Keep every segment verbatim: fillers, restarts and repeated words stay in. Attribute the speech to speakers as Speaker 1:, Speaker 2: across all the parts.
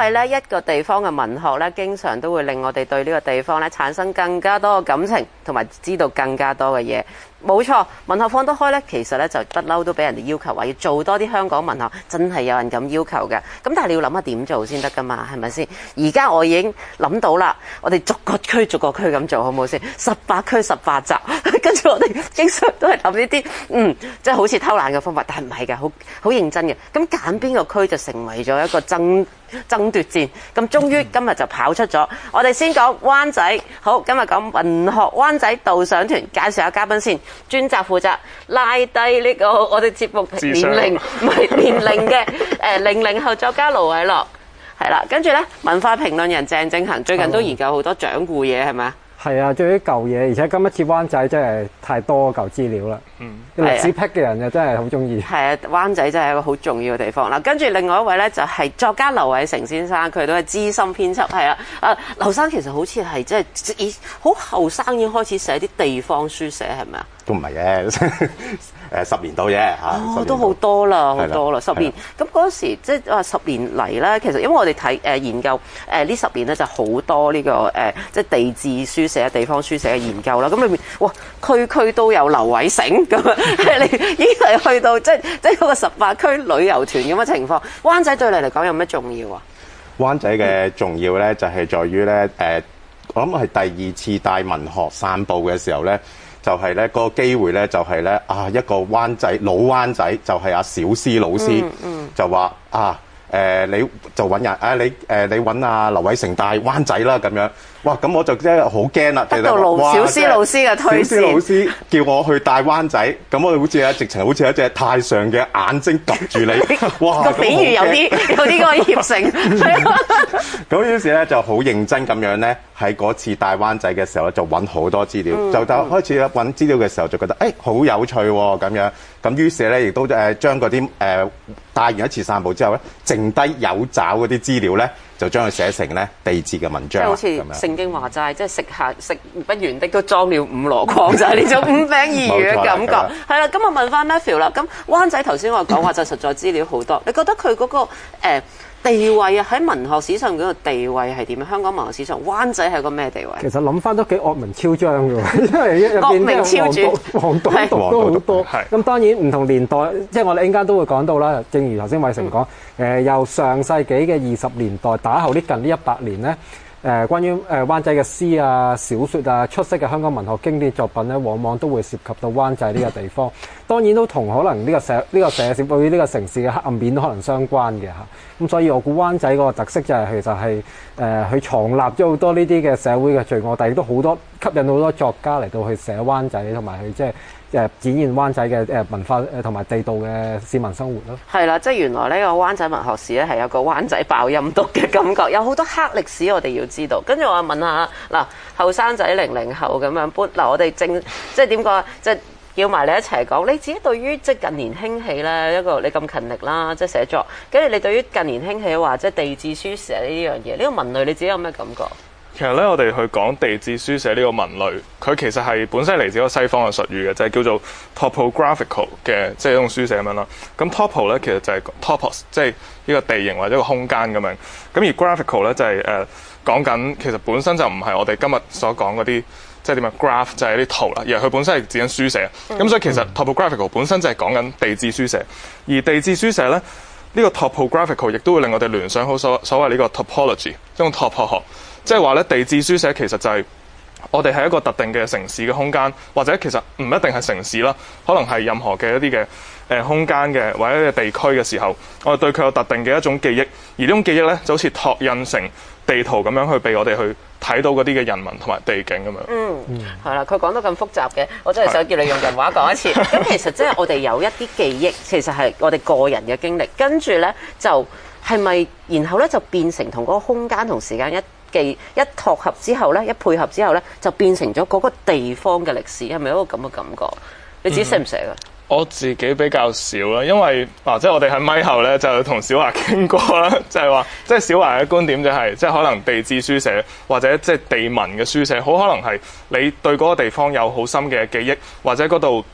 Speaker 1: 為咧一個地方嘅文學咧，經常都會令我哋對呢個地方咧產生更加多嘅感情，同埋知道更加多嘅嘢。冇錯，文學放得開咧，其實咧就不嬲都俾人哋要求話要做多啲香港文學，真係有人咁要求嘅。咁但係你要諗下點做先得噶嘛，係咪先？而家我已經諗到啦，我哋逐個區逐個區咁做好唔好先？十八區十八集，跟住我哋經常都係諗呢啲，嗯，即係好似偷懶嘅方法，但係唔係嘅，好好認真嘅。咁揀邊個區就成為咗一個爭爭奪戰。咁終於今日就跑出咗。我哋先講灣仔，好，今日講文學灣仔導賞團，介紹下嘉賓先。專責負責拉低呢個我哋節目年齡唔係年齡嘅誒零零後作家盧偉樂係啦，跟住咧文化評論人鄭正恆最近都研究好多掌故嘢係咪啊？
Speaker 2: 係啊，對於舊嘢，而且今一次灣仔真係太多舊資料啦。嗯，歷史癖嘅人就真係好中意。係啊，
Speaker 1: 灣仔真係一個好重要嘅地方啦。跟住另外一位咧就係作家劉偉成先生，佢都係資深編輯。係啊，啊劉生其實好似係即係好後生已經開始寫啲地方書寫係咪啊？
Speaker 3: 都唔係嘅，誒十年到啫嚇。
Speaker 1: 哦，都好多啦，好多啦，十年。咁嗰時即係話十年嚟咧，其實因為我哋睇誒研究誒呢十年咧就好多呢個誒即係地質書寫、地方書寫嘅研究啦。咁裏面哇，區區都有劉偉成咁啊！你已經係去到即係即係嗰個十八區旅遊團咁嘅情況。灣仔對你嚟講有咩重要啊？
Speaker 3: 灣仔嘅重要咧就係在於咧誒，我諗係第二次帶文學散步嘅時候咧。就係咧嗰個機會咧，就係咧啊一個灣仔老灣仔，就係阿小思老師，嗯嗯、就話啊誒、呃、你就揾人啊你誒、呃、你揾阿劉偉成帶灣仔啦咁樣，哇咁我就真係好驚啦！
Speaker 1: 得到盧小思老師嘅推薦，
Speaker 3: 小思老師叫我去帶灣仔，咁我哋好似啊直情好似一隻太上嘅眼睛及住你，哇
Speaker 1: 個比喻有啲有啲個協成，
Speaker 3: 咁於是咧就好認真咁樣咧喺嗰次帶灣仔嘅時候咧就揾好多資料，嗯、就就開始揾資料嘅時候就覺得誒好、欸、有趣喎、哦、咁樣，咁於是咧亦都誒將嗰啲誒帶完一次散步之後咧，剩低有找嗰啲資料咧。就將佢寫成咧地質嘅文章，
Speaker 1: 好似聖經話齋，即係食下食不完的都裝了五籮筐，就係呢種五餅二魚嘅感覺。係啦，咁我問翻 Matthew 啦，咁灣仔頭先我講話就實在資料好多，你覺得佢嗰、嗰個、呃、地位啊喺文學史上嗰個地位係點？香港文學史上灣仔係個咩地位？
Speaker 2: 其實諗翻都幾惡名昭彰嘅喎，因為入邊即係黃賭毒都好多。咁當然唔同年代，即係我哋陣間都會講到啦。正如頭先偉成講。嗯誒、呃、由上世紀嘅二十年代打後呢近呢一百年咧，誒、呃、關於誒、呃、灣仔嘅詩啊、小説啊、出色嘅香港文學經典作品咧，往往都會涉及到灣仔呢個地方。當然都同可能呢個社呢、呢個社會對於呢個城市嘅黑暗面都可能相關嘅嚇。咁所以我估灣仔個特色就係、是、其實係誒佢藏納咗好多呢啲嘅社會嘅罪惡，但係亦都好多吸引好多作家嚟到去寫灣仔同埋去即係。誒展現灣仔嘅誒文化誒同埋地道嘅市民生活咯。
Speaker 1: 係啦，即係原來呢個灣仔文學史咧係有個灣仔爆陰毒嘅感覺，有好多黑歷史我哋要知道。跟住我問下嗱，後生仔零零後咁樣搬嗱，我哋正即係點講啊？即係叫埋你一齊講，你自己對於即係近年興起咧一個你咁勤力啦，即係寫作，跟住你對於近年興起話即係地質書寫呢樣嘢，呢個文類你自己有咩感覺？
Speaker 4: 其實咧，我哋去講地質書寫呢個文類，佢其實係本身嚟自一個西方嘅術語嘅，就係、是、叫做 topographical 嘅，即係一種書寫咁樣啦。咁 topo 咧其實就係 topos，即係呢個地形或者一個空間咁樣。咁而 graphical 咧就係、是、誒、呃、講緊其實本身就唔係我哋今日所講嗰啲即係點啊 graph 就係啲圖啦，而係佢本身係指緊書寫。咁、嗯、所以其實 topographical 本身就係講緊地質書寫，而地質書寫咧呢、這個 topographical 亦都會令我哋聯想好所所謂呢個 topology，一種 top 學。即係話咧，地質書寫其實就係我哋喺一個特定嘅城市嘅空間，或者其實唔一定係城市啦，可能係任何嘅一啲嘅誒空間嘅或者地區嘅時候，我哋對佢有特定嘅一種記憶，而呢種記憶咧就好似拓印成地圖咁樣去俾我哋去睇到嗰啲嘅人文同埋地景咁樣。
Speaker 1: 嗯，係啦，佢講得咁複雜嘅，我真係想叫你用人話講一次。咁其實即係我哋有一啲記憶，其實係我哋個人嘅經歷，跟住咧就係咪然後咧就變成同嗰個空間同時間一記一拓合之後咧，一配合之後咧，就變成咗嗰個地方嘅歷史，係咪一個咁嘅感覺？你自己寫唔寫㗎？
Speaker 4: 我自己比較少啦，因為啊，即係我哋喺咪後咧就同小華傾過啦，就係話，即係小華嘅觀點就係，即係可能地質書寫或者即係地文嘅書寫，好可能係你對嗰個地方有好深嘅記憶，或者嗰度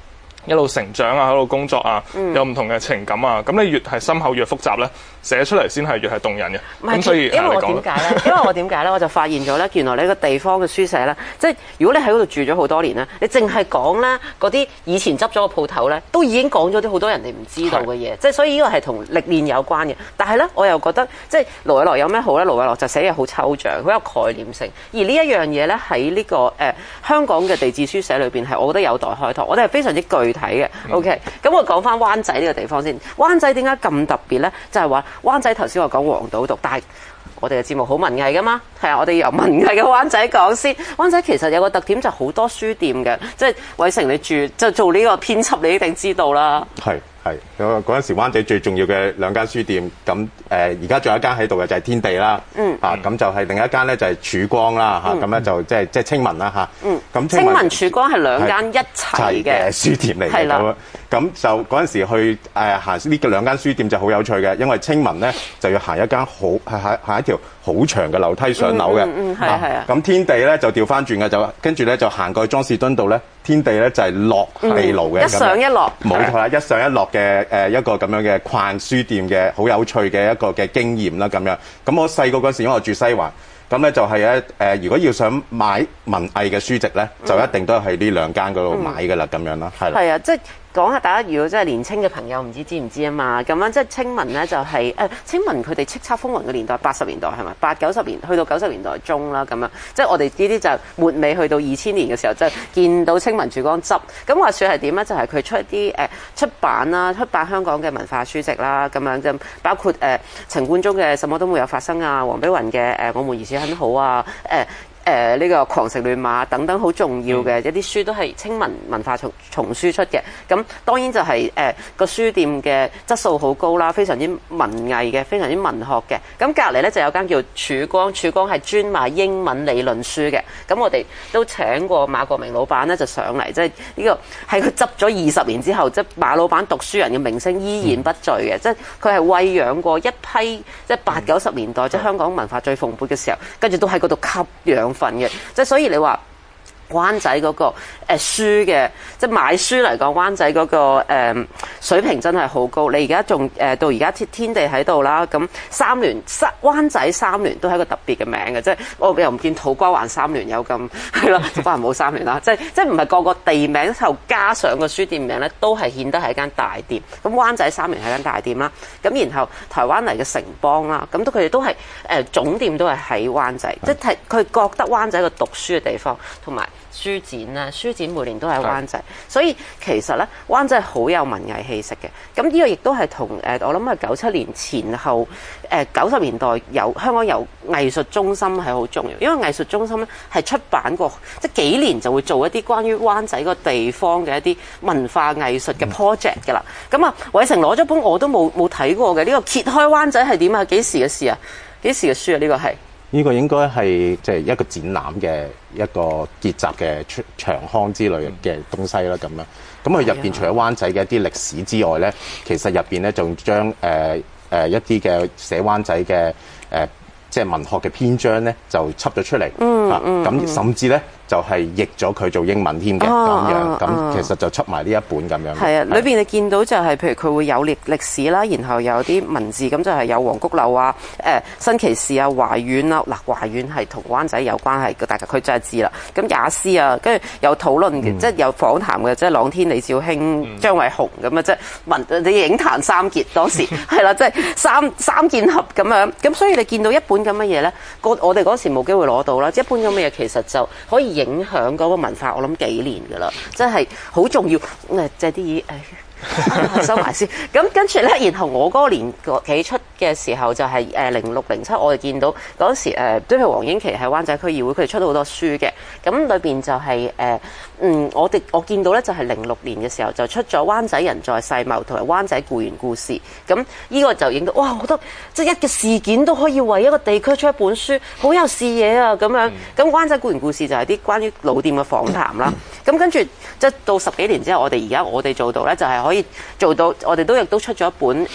Speaker 4: 一路成長啊，喺度工作啊，
Speaker 1: 嗯、
Speaker 4: 有唔同嘅情感啊，咁你越係深厚越複雜咧，寫出嚟先係越係動人嘅。咁所以
Speaker 1: 因為我點解咧？因為我點解咧？我就發現咗咧，原來呢個地方嘅書社咧，即係如果你喺嗰度住咗好多年咧，你淨係講咧嗰啲以前執咗個鋪頭咧，都已經講咗啲好多人哋唔知道嘅嘢。即係所以呢個係同歷練有關嘅。但係咧，我又覺得即係盧偉樂有咩好咧？盧偉樂就寫嘢好抽象，好有概念性。而呢一樣嘢咧喺呢個誒、呃、香港嘅地質書社裏邊係，我覺得有待開拓。我哋係非常之具體嘅。OK，咁我講翻灣仔呢個地方先。灣仔點解咁特別咧？就係話灣仔頭先我講黃賭毒，但係我哋嘅節目好文藝噶嘛，係啊，我哋由文藝嘅灣仔講先。灣仔其實有個特點就好多書店嘅，即係偉成你住就做呢個編輯，你一定知道啦。係。
Speaker 3: 係，嗰嗰陣時灣仔最重要嘅兩間書店，咁誒而家仲有一間喺度嘅就係天地啦，嗯，嚇咁就係另一間咧就係曙光啦，嚇咁咧就即係即係青文啦，嚇，嗯，咁
Speaker 1: 青文曙光係兩間一齊嘅
Speaker 3: 書店嚟嘅，咁咁就嗰陣時去誒行呢個兩間書店就好有趣嘅，因為青文咧就要行一間好係行行一條好長嘅樓梯上樓嘅，
Speaker 1: 嗯係係啊，
Speaker 3: 咁天地咧就調翻轉嘅，就跟住咧就行過去莊士敦道咧，天地咧就係落地牢嘅，
Speaker 1: 一上一落，
Speaker 3: 冇錯啦，一上一落嘅誒一個咁樣嘅逛書店嘅好有趣嘅一個嘅經驗啦，咁樣。咁我細個嗰時因為我住西環，咁咧就係咧誒，如果要想買文藝嘅書籍咧，就一定都係呢兩間嗰度買㗎啦，咁樣啦，係啦。
Speaker 1: 係啊，即係。講下大家如果真係年青嘅朋友唔知知唔知啊嘛，咁樣即係青文咧就係、是、誒、呃、青文佢哋叱咤風雲嘅年代，八十年代係咪？八九十年去到九十年代中啦咁樣，即係我哋呢啲就末尾去到二千年嘅時候，就見到青文曙光執。咁話說係點咧？就係、是、佢出一啲誒、呃、出版啦，出版香港嘅文化書籍啦，咁樣就包括誒、呃、陳冠中嘅《什麼都沒有發生》啊，黃碧雲嘅誒《我們兒時很好》啊，誒、呃。誒、呃、呢、這個狂城亂馬等等好重要嘅、嗯、一啲書都係青文文化叢叢書出嘅，咁當然就係誒個書店嘅質素好高啦，非常之文藝嘅，非常之文學嘅。咁隔離咧就有間叫曙光，曙光係專賣英文理論書嘅。咁我哋都請過馬國明老闆咧就上嚟，即係呢個係佢執咗二十年之後，即係馬老闆讀書人嘅名聲依然不墜嘅、嗯，即係佢係餵養過一批即係八九十年代、嗯、即係香港文化最蓬勃嘅時候，跟住都喺嗰度吸養份嘅，即係所以你話灣仔嗰、那個誒、呃、書嘅，即係買書嚟講，灣仔嗰、那個誒、呃、水平真係好高。你而家仲誒到而家天天地喺度啦，咁三聯三灣仔三聯都係一個特別嘅名嘅，即係我又唔見土瓜灣三聯有咁係咯，土瓜灣冇三聯啦，即係即係唔係個個地名後加上個書店名咧，都係顯得係間大店。咁灣仔三聯係間大店啦，咁然後台灣嚟嘅城邦啦，咁都佢哋都係誒、呃、總店都係喺灣仔，即係佢覺得灣仔係個讀書嘅地方，同埋書展啦，書展每年都喺灣仔，所以其實咧灣仔係好有文藝氣息嘅。咁呢個亦都係同誒我諗係九七年前後誒九十年代有香港有藝術中心係好重要，因為藝術中心咧係出版過即係幾年就會做一啲關於灣仔個地方嘅一啲文化藝術嘅 project 㗎啦。咁、嗯、啊，偉成攞咗本我都冇冇睇過嘅呢、呢個揭開灣仔係點啊？幾時嘅事啊？幾時嘅書啊？呢、呢個係。
Speaker 3: 呢、這個應該係即係一個展覽嘅一個結集嘅長刊之類嘅東西啦，咁樣。咁佢入邊除咗灣仔嘅一啲歷史之外咧，其實入邊咧仲將誒誒一啲嘅寫灣仔嘅誒、呃、即係文學嘅篇章咧，就輯咗出嚟。嗯嗯。咁、啊、甚至咧。就係、是、譯咗佢做英文添嘅咁樣，咁、啊、其實就出埋呢一本咁樣。係啊，
Speaker 1: 裏邊你見到就係、是、譬如佢會有歷歷史啦，然後有啲文字，咁就係有黃菊樓啊、誒、呃、新奇士啊、華苑啊。嗱，華苑係同灣仔有關係嘅，大家佢真係知啦。咁也斯啊，跟住有討論嘅、嗯，即係有訪談嘅，即係朗天、李兆興、嗯、張偉雄咁啊，即係文你影壇三傑當時係啦，即係三三劍俠咁樣。咁所以你見到一本咁嘅嘢咧，我哋嗰時冇機會攞到啦。一本咁嘅嘢其實就可以影響嗰個文化，我諗幾年㗎啦，真係好重要。誒，借啲嘢誒收埋先。咁跟住咧，然後我嗰個年紀出嘅時候就係誒零六零七，我哋見到嗰時誒，都係黃英琦喺灣仔區議會，佢哋出到好多書嘅。咁裏邊就係、是、誒，嗯，我哋我見到咧就係零六年嘅時候就出咗《灣仔人在世貿》同埋《灣仔故園故事》。咁呢個就影到哇，好多即係一個事件都可以為一個地區出一本書，好有視野啊咁樣。咁《灣仔故園故事》就係啲關於老店嘅訪談啦。咁跟住即係到十幾年之後，我哋而家我哋做到咧，就係可以做到，我哋都亦都出咗一本誒。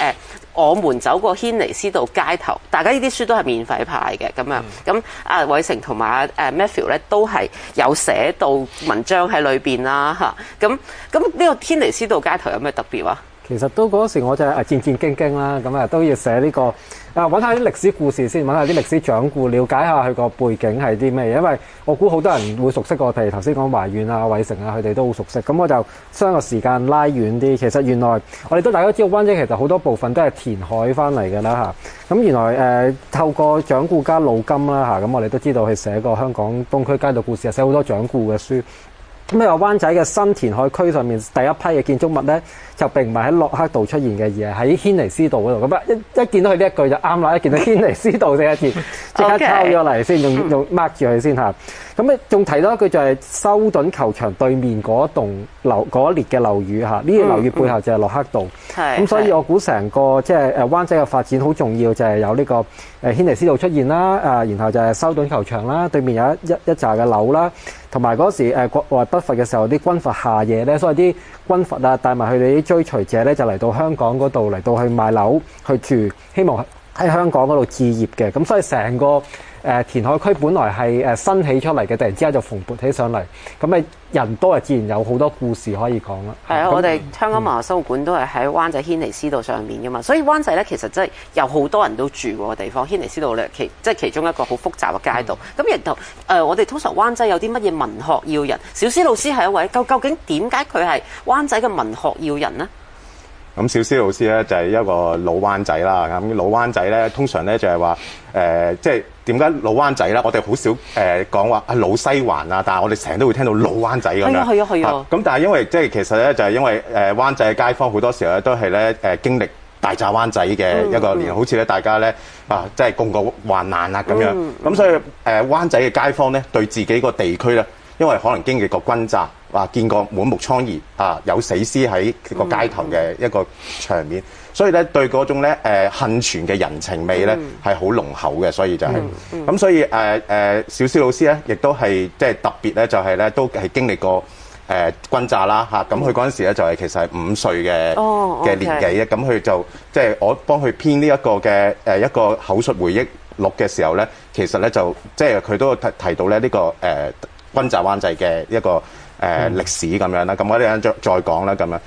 Speaker 1: 我們走過軒尼詩道街頭，大家呢啲書都係免費派嘅咁樣。咁阿偉成同埋阿 Matthew 咧都係有寫到文章喺裏邊啦嚇。咁咁呢個軒尼詩道街頭有咩特別啊？
Speaker 2: 其實都嗰時我就係戰戰兢兢啦，咁啊都要寫呢、這個啊揾下啲歷史故事先，揾下啲歷史掌故，了解下佢個背景係啲咩。因為我估好多人會熟悉個，譬如頭先講懷遠啊、偉成啊，佢哋都好熟悉。咁我就將個時間拉遠啲。其實原來我哋都大家知道灣仔其實好多部分都係填海翻嚟嘅啦嚇。咁原來誒、呃、透過掌故家老金啦嚇，咁我哋都知道佢寫過香港東區街道故事，寫好多掌故嘅書。咁你話灣仔嘅新填海區上面第一批嘅建築物咧，就並唔係喺駱克道出現嘅，而係喺軒尼詩道嗰度。咁啊一一見到佢呢一句就啱啦，一見到軒尼詩道呢一字，即刻抄咗嚟先，用用 mark 住佢先嚇。咁咧仲提到一句就係修頓球場對面嗰棟樓嗰一列嘅樓宇嚇，呢個樓宇背後就係駱克道。咁、嗯、所以我估成個即係誒灣仔嘅發展好重要，就係有呢個誒軒尼詩道出現啦，誒然後就係修頓球場啦，對面有一一一紮嘅樓啦。同埋嗰時誒國內北伐嘅時候，啲軍閥下野咧，所以啲軍閥啊帶埋佢哋啲追隨者咧，就嚟到香港嗰度嚟到去買樓去住，希望喺香港嗰度置業嘅。咁所以成個誒、呃、填海區本來係誒新起出嚟嘅，突然之間就蓬勃起上嚟。咁咪人多啊，自然有好多故事可以講啦。係啊，
Speaker 1: 我哋香港文學生活館都係喺灣仔軒尼詩道上面噶嘛，所以灣仔咧其實真係有好多人都住嗰個地方。軒尼詩道咧其即係其中一個好複雜嘅街道。咁然後誒，我哋通常灣仔有啲乜嘢文學要人？小思老師係一位，究究竟點解佢係灣仔嘅文學要人呢？
Speaker 3: 咁小思老師咧就係一個老灣仔啦。咁老灣仔咧通常咧就係話誒，即係點解老灣仔咧？我哋好少誒講話啊老西環啊，但係我哋成日都會聽到老灣仔咁樣。係啊係啊係啊！咁但係因為即係其實咧就係因為誒灣仔嘅街坊好多時候咧都係咧誒經歷大炸灣仔嘅一個年，嗯、好似咧大家咧啊即係共過患難啊咁樣。咁、嗯、所以誒、呃、灣仔嘅街坊咧對自己個地區咧，因為可能經歷過轟炸。話見過滿目瘡痍啊，有死屍喺個街頭嘅一個場面，嗯、所以咧對嗰種咧誒幸存嘅人情味咧係好濃厚嘅，所以就係、是、咁，嗯嗯、所以誒誒、呃、小思老師咧亦都係即係特別咧，就係咧都係經歷過誒轟炸啦嚇，咁佢嗰陣時咧就係其實係五歲嘅嘅、哦 okay、年紀咧，咁佢就即係、就是、我幫佢編呢一個嘅誒一個口述回憶錄嘅時候咧，其實咧就即係佢都提提到咧、這、呢個誒轟炸灣仔嘅一個。誒、呃、歷史咁樣啦，咁我哋再再講啦，咁樣。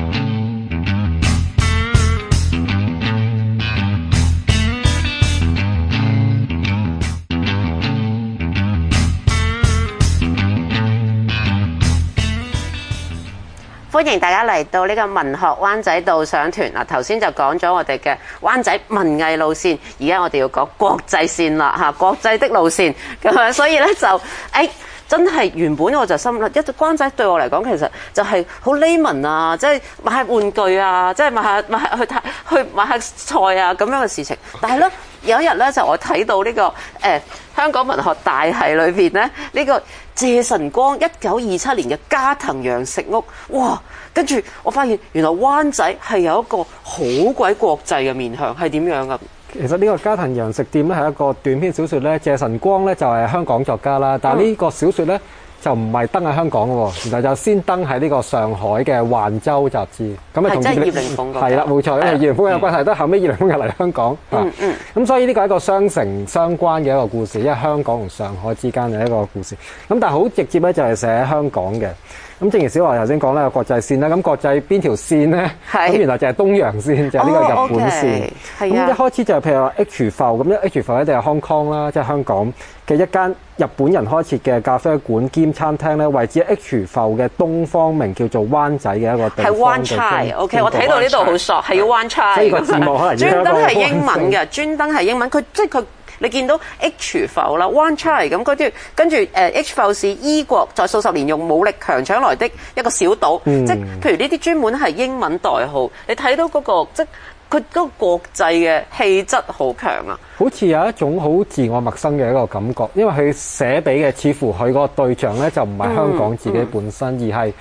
Speaker 1: 歡迎大家嚟到呢個文學灣仔導賞團嗱，頭先就講咗我哋嘅灣仔文藝路線，而家我哋要講國際線啦嚇，國際的路線咁樣，所以咧就誒。哎真係原本我就心諗，一隻灣仔對我嚟講其實就係好 layman 啊，即係買下玩具啊，即係買下買下去去買下菜啊咁樣嘅事情。但係咧有一日咧就我睇到呢、這個誒、呃、香港文學大系裏邊咧呢、這個謝晨光一九二七年嘅加藤洋食屋，哇！跟住我發現原來灣仔係有一個好鬼國際嘅面向，係點樣㗎？
Speaker 2: 其實呢個加藤洋食店咧係一個短篇小說咧，謝晨光咧就係香港作家啦，但係呢個小說咧就唔係登喺香港嘅喎，然後就先登喺呢個上海嘅《環州》雜誌，咁啊同葉靈鳳係啦，冇錯，因為葉靈鳳有關係，都後尾葉靈鳳又嚟香港，嗯嗯，咁所以呢個係一個雙城相關嘅一個故事，因為香港同上海之間嘅一個故事，咁但係好直接咧就係寫喺香港嘅。咁正如小華頭先講啦，有國際線啦，咁國際邊條線咧？咁原來就係東洋線，就係、是、呢個日本線。咁、哦 okay、一開始就係譬如話 H 埠，咁一 H 埠一定係 Hong Kong 啦，即係香港嘅一間日本人開設嘅咖啡館兼餐廳咧，位置 H 埠嘅東方名叫做灣仔嘅一個地方。係灣差 ，OK，我睇到呢度好索，係要灣差。呢個字幕可能專登係英文嘅，專登係英文。佢即係佢。你見到 H 埠啦，灣差咁嗰啲，跟住誒 H 埠是伊國在數十年用武力強搶來的一個小島，嗯、即係譬如呢啲專門係英文代號，你睇到嗰、嗰個即係佢嗰個國際嘅氣質好強啊！ 好似有一種好自我陌生嘅一個感覺，因為佢寫俾嘅似乎佢個對象咧就唔係香港自己本身，嗯嗯、而係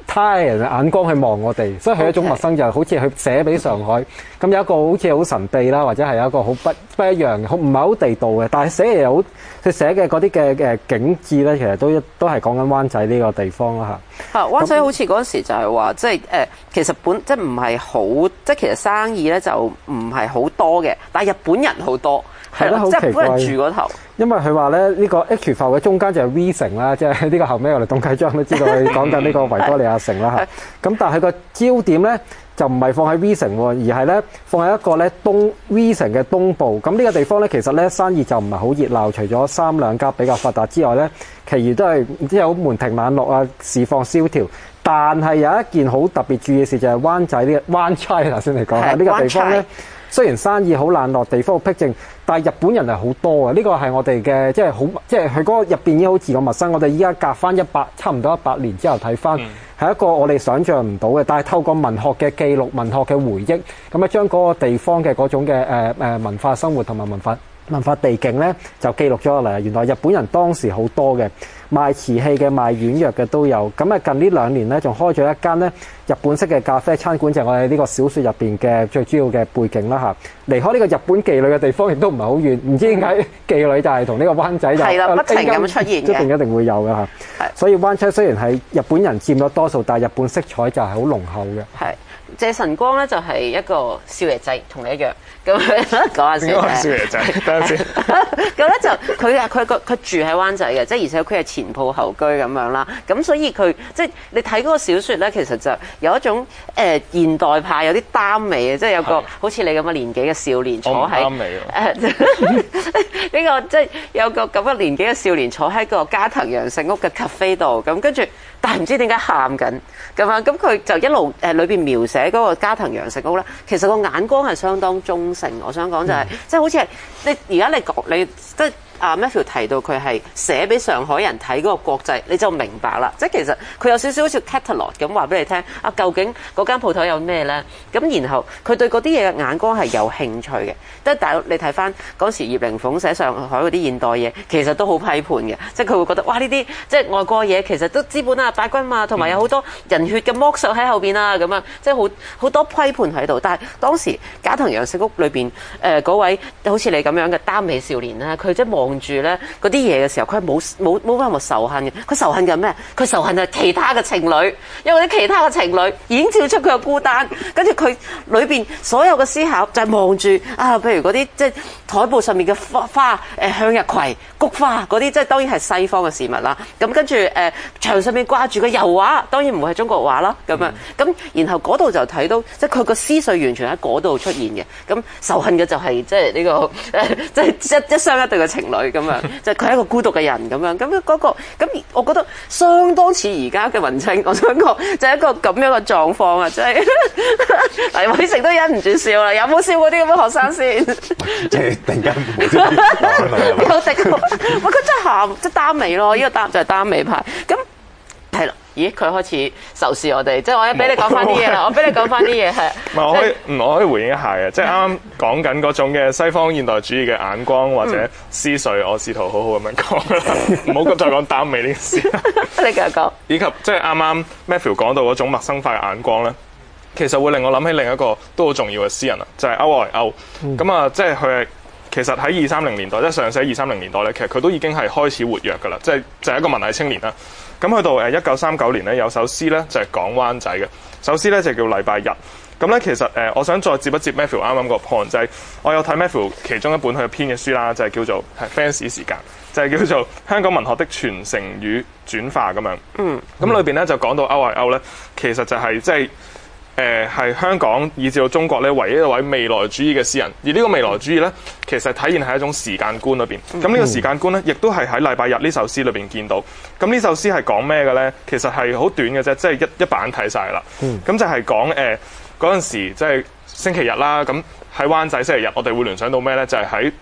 Speaker 2: 他人嘅眼光去望我哋，所以係一種陌生， okay. 就好似佢寫俾上海咁有一個好似好神秘啦，或者係有一個好不不一樣嘅，好唔係好地道嘅，但係寫嘅又好，佢寫嘅嗰啲嘅誒景緻咧，其實都都係講緊灣仔呢個地方啦嚇。
Speaker 1: 啊，灣仔好似嗰陣時就係話，即係誒，其實本即係唔係好，即係其實生意咧就唔係好多嘅，但係日本人好多。係咯，即係本人住嗰頭。因為
Speaker 2: 佢話咧，呢個 H 埠嘅中間就係 V 城啦，即係呢個後尾我哋董啟章都知道佢講緊呢個維多利亞城啦嚇。咁但係佢個焦點咧就唔係放喺 V 城喎，而係咧放喺一個咧東 V 城嘅東部。咁呢個地方咧其實咧生意就唔係好熱鬧，除咗三兩家比較發達之外咧，其餘都係即係好門庭冷落啊，市況蕭條。但係有一件好特別注意嘅事就係灣仔呢個灣仔頭先嚟講呢個地方咧。雖然生意好冷落，地方好僻靜，但係日本人係好多嘅。呢個係我哋嘅即係好，即係佢嗰個入邊已經好自我陌生。我哋依家隔翻一百差唔多一百年之後睇翻，係、嗯、一個我哋想象唔到嘅。但係透過文學嘅記錄、文學嘅回憶，咁啊將嗰個地方嘅嗰種嘅誒誒文化生活同埋文化文化地景咧，就記錄咗落嚟。原來日本人當時好多嘅，賣瓷器嘅、賣軟藥嘅都有。咁啊近呢兩年咧，仲開咗一間咧日本式嘅咖啡餐館，就係我哋呢個小説入邊嘅最主要嘅背景啦嚇。離開呢個日本妓女嘅地方，亦都唔係好遠。唔知點解妓女就係同呢個灣仔就係啦，不停咁出現嘅，一定一定會有嘅嚇。所以灣仔雖然係日本人佔咗多數，但係日本色彩就係好濃厚嘅。係謝晨光咧，就係一個少爺仔，同你一樣。咁講下先。點解少爺仔？等陣先。咁咧就佢啊，佢個佢住喺灣仔嘅，即係而且佢係前鋪後居咁樣啦。咁所以佢即係你睇嗰個小説咧，其實就有一種誒、呃、現代派，有啲耽美嘅，即係有個好似你咁嘅年紀嘅少年坐喺誒呢個即係有個咁嘅年紀嘅少年坐喺個加藤洋食屋嘅 cafe 度，咁跟住但係唔知點解喊緊咁樣，咁佢就一路誒裏邊描寫嗰個加藤洋食屋咧，其實個眼光係相當中性。我想講就係、是嗯、即係好似係你而家你講你即係。啊 Matthew 提到佢係寫俾上海人睇嗰個國際，你就明白啦。即係其實佢有少少好似 catalog 咁話俾你聽，啊究竟嗰間鋪頭有咩咧？咁然後佢對嗰啲嘢嘅眼光係有興趣嘅。即係但係你睇翻嗰時葉靈鳳寫上海嗰啲現代嘢，其實都好批判嘅。即係佢會覺得哇呢啲即係外國嘢其實都資本啊、敗軍嘛，同埋有好多人血嘅剝削喺後邊啊咁樣，即係好好多批判喺度。但係當時加藤洋食屋裏邊誒嗰位好似你咁樣嘅耽美少年咧，佢即係望住咧嗰啲嘢嘅時候，佢係冇冇冇任何仇恨嘅。佢仇恨緊咩？佢仇恨係其他嘅情侶，因為啲其他嘅情侶已經跳出佢嘅孤單，跟住佢裏邊所有嘅思考就係望住啊，譬如嗰啲即係台布上面嘅花花誒向日葵、菊花嗰啲，即係當然係西方嘅事物啦。咁跟住誒牆上面掛住嘅油畫，當然唔會係中國畫啦。咁樣咁，然後嗰度就睇到即係佢個思緒完全喺嗰度出現嘅。咁仇恨嘅就係即係呢個誒，即係一一雙一對嘅情侶。咁樣，就係佢係一個孤獨嘅人咁樣，咁、那、嗰個咁，我覺得相當似而家嘅文青。我想講就係一個咁樣嘅狀況啊，即係黎偉成都忍唔住笑啦。有冇笑過啲咁嘅學生先？
Speaker 3: 即係突然間冇笑，
Speaker 1: 有滴過，喂，佢真係喊，即係耽美咯。呢、這個耽就係耽美派。咁係啦。咦，佢開始仇視我哋，即係我一俾你講翻啲嘢啦，我俾你講翻啲嘢係。唔係，我可以，嗯，我可以回應一下嘅，即係啱啱講緊嗰種嘅西方現代主義嘅眼光或者思緒，我試圖好好咁樣講啦，唔好再講耽美呢件事。你繼續講。以及即係啱啱 Matthew 講到嗰種陌生化嘅眼光咧，其實會令我諗起另一個都好重要嘅詩人啊，就係歐萊歐。咁啊，即係佢係其實喺二三零年代，即係上世紀二三零年代咧，其實佢都已經係開始活躍㗎啦，即係就係一個文藝青年啦。咁去到誒一九三九年咧，有首詩咧就係講灣仔嘅，首詩咧就叫禮拜日。咁咧其實誒，我想再接一接 Matthew 啱啱個 point，就係我有睇 Matthew 其中一本佢編嘅書啦，就係叫做係 Fans 時間，就係叫做香港文學的傳承與轉化咁樣。嗯。咁裏邊咧就講到歐萊歐咧，其實就係即係。誒係、呃、香港以至到中國咧唯一一位未來主義嘅詩人，而呢個未來主義咧，其實體現喺一種時間觀裏邊。咁呢個時間觀咧，亦都係喺禮拜日呢首詩裏邊見到。咁呢首詩係講咩嘅咧？其實係好短嘅啫，即係一一版睇晒啦。咁、嗯、就係講誒嗰陣時，即係星期日啦。咁喺灣仔星期日，我哋會聯想到咩咧？就係喺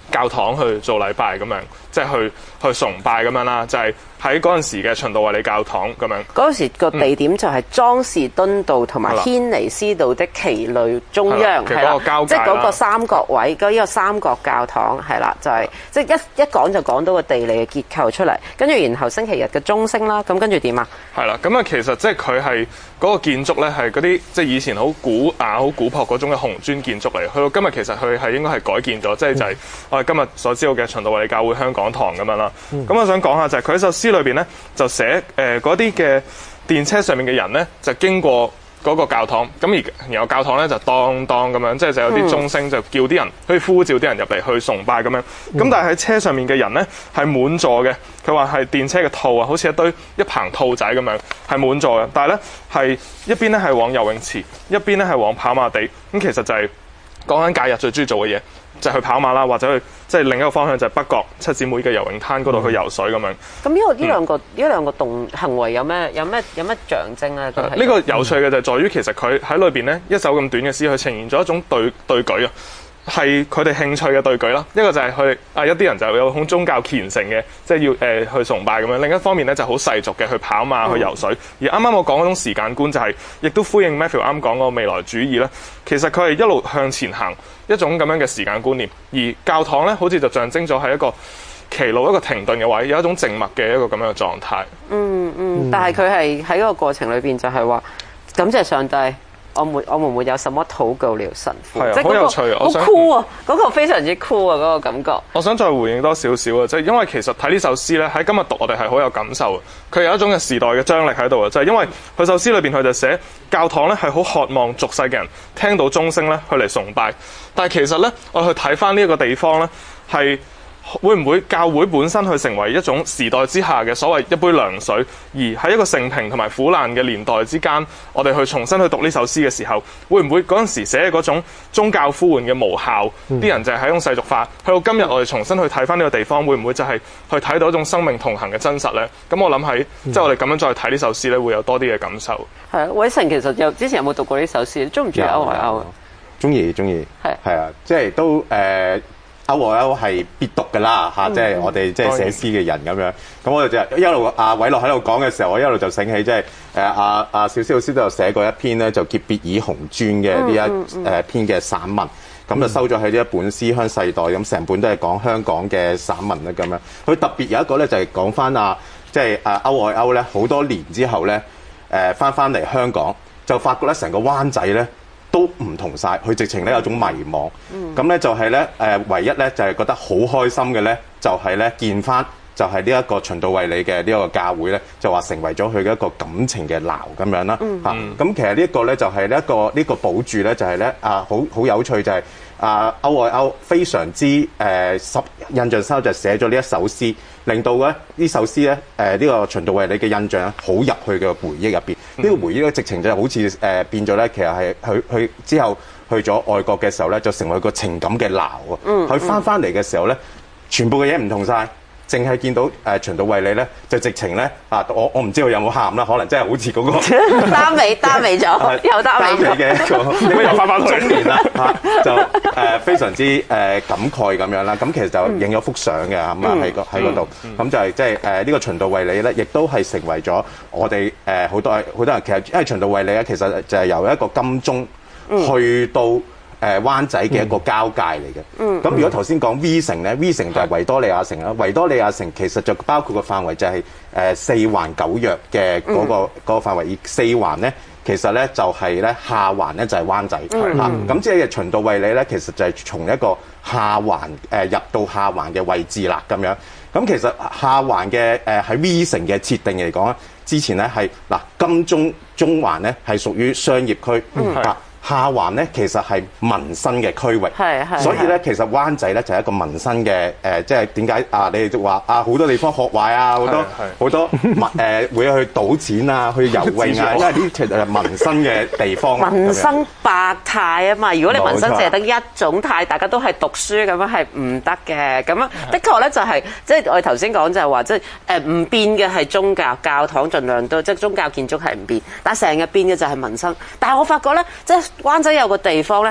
Speaker 4: 教堂去做禮拜咁樣，即係去去崇拜咁樣啦，就係喺嗰陣時嘅循道衛理教堂咁樣。
Speaker 1: 嗰陣時個地點就係莊士敦道同埋軒尼詩道的旗類中央，係啦，即係嗰個三角位，嗰、這、呢個三角教堂係啦，就係、是、即係一一講就講到個地理嘅結構出嚟，跟住然後星期日嘅鐘聲啦，咁跟住點啊？係啦，
Speaker 4: 咁啊其實即係佢係嗰個建築咧係嗰啲即係以前好古雅、好古樸嗰種嘅紅磚建築嚟，去到今日其實佢係應該係改建咗，即係就係我哋今日所知道嘅循道衛理教會香港堂咁樣啦。咁、嗯、我想講下就係佢喺首詩裏邊咧就寫誒嗰啲嘅電車上面嘅人咧就經過嗰個教堂，咁而然後教堂咧就當當咁樣，即係就有啲鐘聲就叫啲人去呼召啲人入嚟去崇拜咁樣。咁、嗯、但係喺車上面嘅人咧係滿座嘅，佢話係電車嘅套啊，好似一堆一棚兔仔咁樣係滿座嘅。但係咧係一邊咧係往游泳池，一邊咧係往跑馬地。咁其實就係講緊假日最中意做嘅嘢，就係、是、去跑馬啦，或者去即係、就是、另一個方向就係北角七姊妹嘅游泳灘嗰度去游水咁樣。咁呢個呢兩個呢兩個動行為有咩有咩有咩象徵咧？呢、呢個有趣嘅就係在於其實佢喺裏邊咧一首咁短嘅詩，佢呈現咗一種對對舉啊，係佢哋興趣嘅對舉啦。一個就係佢啊一啲人就有好宗教虔誠嘅，即係要誒、呃、去崇拜咁樣。另一方面咧就好世俗嘅去跑馬去游水。嗯、而啱啱我講嗰種時間觀就係、是，亦都呼應 Matthew 啱講嗰個未來主義咧。其實佢係一路向前行一種咁樣嘅時間觀念，而教堂咧好似就象徵咗係一個騎路一個停頓嘅位，有一種靜默嘅一個咁樣嘅狀態。嗯嗯，但係佢係喺個過程裏邊就係話感謝上帝。我沒我們沒有什麼禱告了神父，即係好有趣，好酷啊！嗰、那個非常之酷啊！嗰、那個感覺。我想再回應多少少啊，即係因為其實睇呢首詩咧，喺今日讀我哋係好有感受。佢有一種嘅時代嘅張力喺度啊，就係、是、因為佢首詩裏邊佢就寫教堂咧係好渴望俗世嘅人聽到鐘聲咧去嚟崇拜，但係其實咧我去睇翻呢一個地方咧係。會唔會教會本身去成為一種時代之下嘅所謂一杯涼水，而喺一個盛平同埋苦難嘅年代之間，我哋去重新去讀呢首詩嘅時候，會唔會嗰陣時寫嘅嗰種宗教呼喚嘅無效，啲、嗯、人就係喺種世俗化，去到今日我哋重新去睇翻呢個地方，會唔會就係去睇到一種生命同行嘅真實呢？咁我諗喺即係我哋咁樣再睇呢首詩咧，會有多啲嘅感受。係啊，偉成其實有之前有冇讀過呢首詩？中唔中意歐維歐啊？中意中意，係係啊，即係都誒。呃歐維歐係必讀㗎啦嚇，即係我哋即係寫詩嘅人咁樣。咁我哋就一路阿偉樂喺度講嘅時候，我一路就醒起即係誒阿阿小蕭老師都有寫過一篇咧，就叫《別以紅磚》嘅呢一誒篇嘅散文。咁就收咗喺呢一本《思鄉世代》，咁成本都係講香港嘅散文啦咁樣。佢特別有一個咧，就係講翻啊，即係啊歐維歐咧，好多年之後咧誒翻翻嚟香港，就發覺咧成個灣仔咧。都唔同晒，佢直情咧有種迷惘。咁咧、嗯、就係咧誒，唯一咧就係覺得好開心嘅咧，就係咧見翻就係呢一個循道衛理嘅呢一個教會咧，就話成為咗佢嘅一個感情嘅錨咁樣啦。嚇、嗯，咁、啊、其實呢一個咧就係呢一個呢、呢個寶柱咧，就係咧啊好好有趣就係、是、啊歐維歐非常之誒深、呃、印象深刻就寫咗呢一首詩，令到咧呢首詩咧誒呢個循道衛理嘅印象好入去嘅回憶入邊。呢、嗯、個回憶咧直情就好似誒、呃、變咗咧，其實係佢佢之後去咗外國嘅時候咧，就成為個情感嘅錨啊。佢翻翻嚟嘅時候咧，全部嘅嘢唔同晒。淨係見到誒循道衛理咧，就直情咧啊！我我唔知道有冇喊啦，可能真係好似嗰、那個單尾單尾咗，又單尾嘅一個，點解又翻翻中年啦嚇？就誒、呃、非常之誒、呃、感慨咁樣啦。咁其實就影咗幅相嘅咁啊喺個喺嗰度，咁就係即係誒呢個循道衛理咧，亦都係成為咗我哋誒好多好多人其實因為循道衛理咧，其實就係由一個金鐘去到。嗯誒、呃、灣仔嘅一個交界嚟嘅，咁、嗯、如果頭先講 V 城咧、嗯、，V 城就係維多利亞城啦。維多利亞城其實就包括個範圍就係、是、誒、呃、四環九約嘅嗰、那個嗰、嗯、個範圍，而四環咧其實咧就係、是、咧下環咧就係、是、灣仔嚇，咁、嗯啊、即係循道衛理咧，其實就係從一個下環誒、呃、入到下環嘅位置啦咁樣。咁其實下環嘅誒喺 V 城嘅設定嚟講咧，之前咧係嗱金鐘中環咧係屬於商業區，嗯啊下環咧其實係民生嘅區域，係係，所以咧其實灣仔咧就係一個民生嘅誒、呃，即係點解啊？你哋就話啊，好多地方學壞啊，好多好多民誒、呃、會去賭錢啊，去游泳啊，因為呢啲係民生嘅地方。民生百態啊嘛，如果你民生淨係得一種態，大家都係讀書咁樣係唔得嘅。咁樣的確咧就係、是、即係我哋頭先講就係話即係誒唔變嘅係宗教，教堂盡量都即係宗教建築係唔變，但係成日變嘅就係民生。但係我發覺咧即係。灣仔有個地方咧，係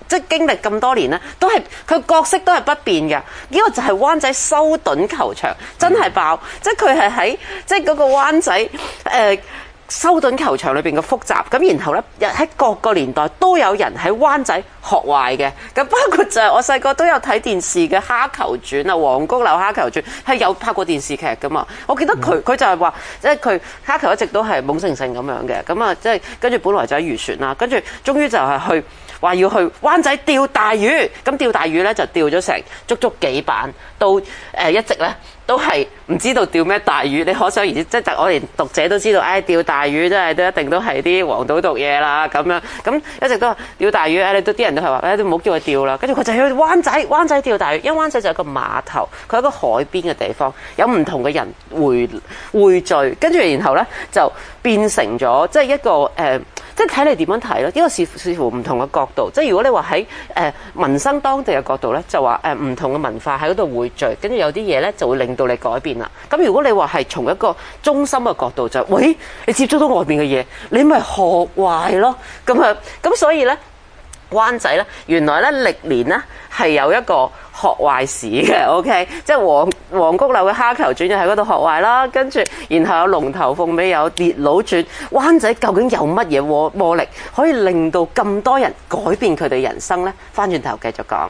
Speaker 1: 即係經歷咁多年咧，都係佢角色都係不變嘅。呢個就係灣仔修頓球場，真係爆！嗯、即係佢係喺即係嗰個灣仔誒。呃修頓球場裏邊嘅複雜，咁然後咧喺各個年代都有人喺灣仔學壞嘅，咁包括就係我細個都有睇電視嘅《蝦球傳》啊，《黃菊樓蝦球傳》係有拍過電視劇噶嘛。我記得佢佢就係話，即係佢蝦球一直都係懵盛盛咁樣嘅，咁啊即係跟住本來就喺漁船啦，跟住終於就係去話要去灣仔釣大魚，咁釣大魚咧就釣咗成足足幾版，到誒、呃、一直咧。都係唔知道釣咩大魚，你可想而知，即係我連讀者都知道，唉、哎，釣大魚真係都一定都係啲黃賭毒嘢啦咁樣，咁一直都話釣大魚，唉，你都啲人都係話，唉，都唔好叫佢釣啦。跟住佢就去灣仔，灣仔釣大魚，因為灣仔就有個碼頭，佢係一個海邊嘅地方，有唔同嘅人匯匯聚，跟住然後咧就變成咗即係一個誒。呃即係睇你點樣睇咯，呢個視視乎唔同嘅角度。即係如果你話喺誒民生當地嘅角度咧，就話誒唔同嘅文化喺嗰度匯聚，跟住有啲嘢咧就會令到你改變啦。咁如果你話係從一個中心嘅角度就係，喂，你接觸到外邊嘅嘢，你咪學壞咯。咁啊，咁所以咧。灣仔咧，原來咧歷年咧係有一個學壞史嘅 ，OK， 即係黃黃菊樓嘅蝦球傳就喺嗰度學壞啦，跟住然後有龍頭鳳尾有烈佬傳，灣仔究竟有乜嘢魔魔力可以令到咁多人改變佢哋人生咧？翻轉頭繼續講。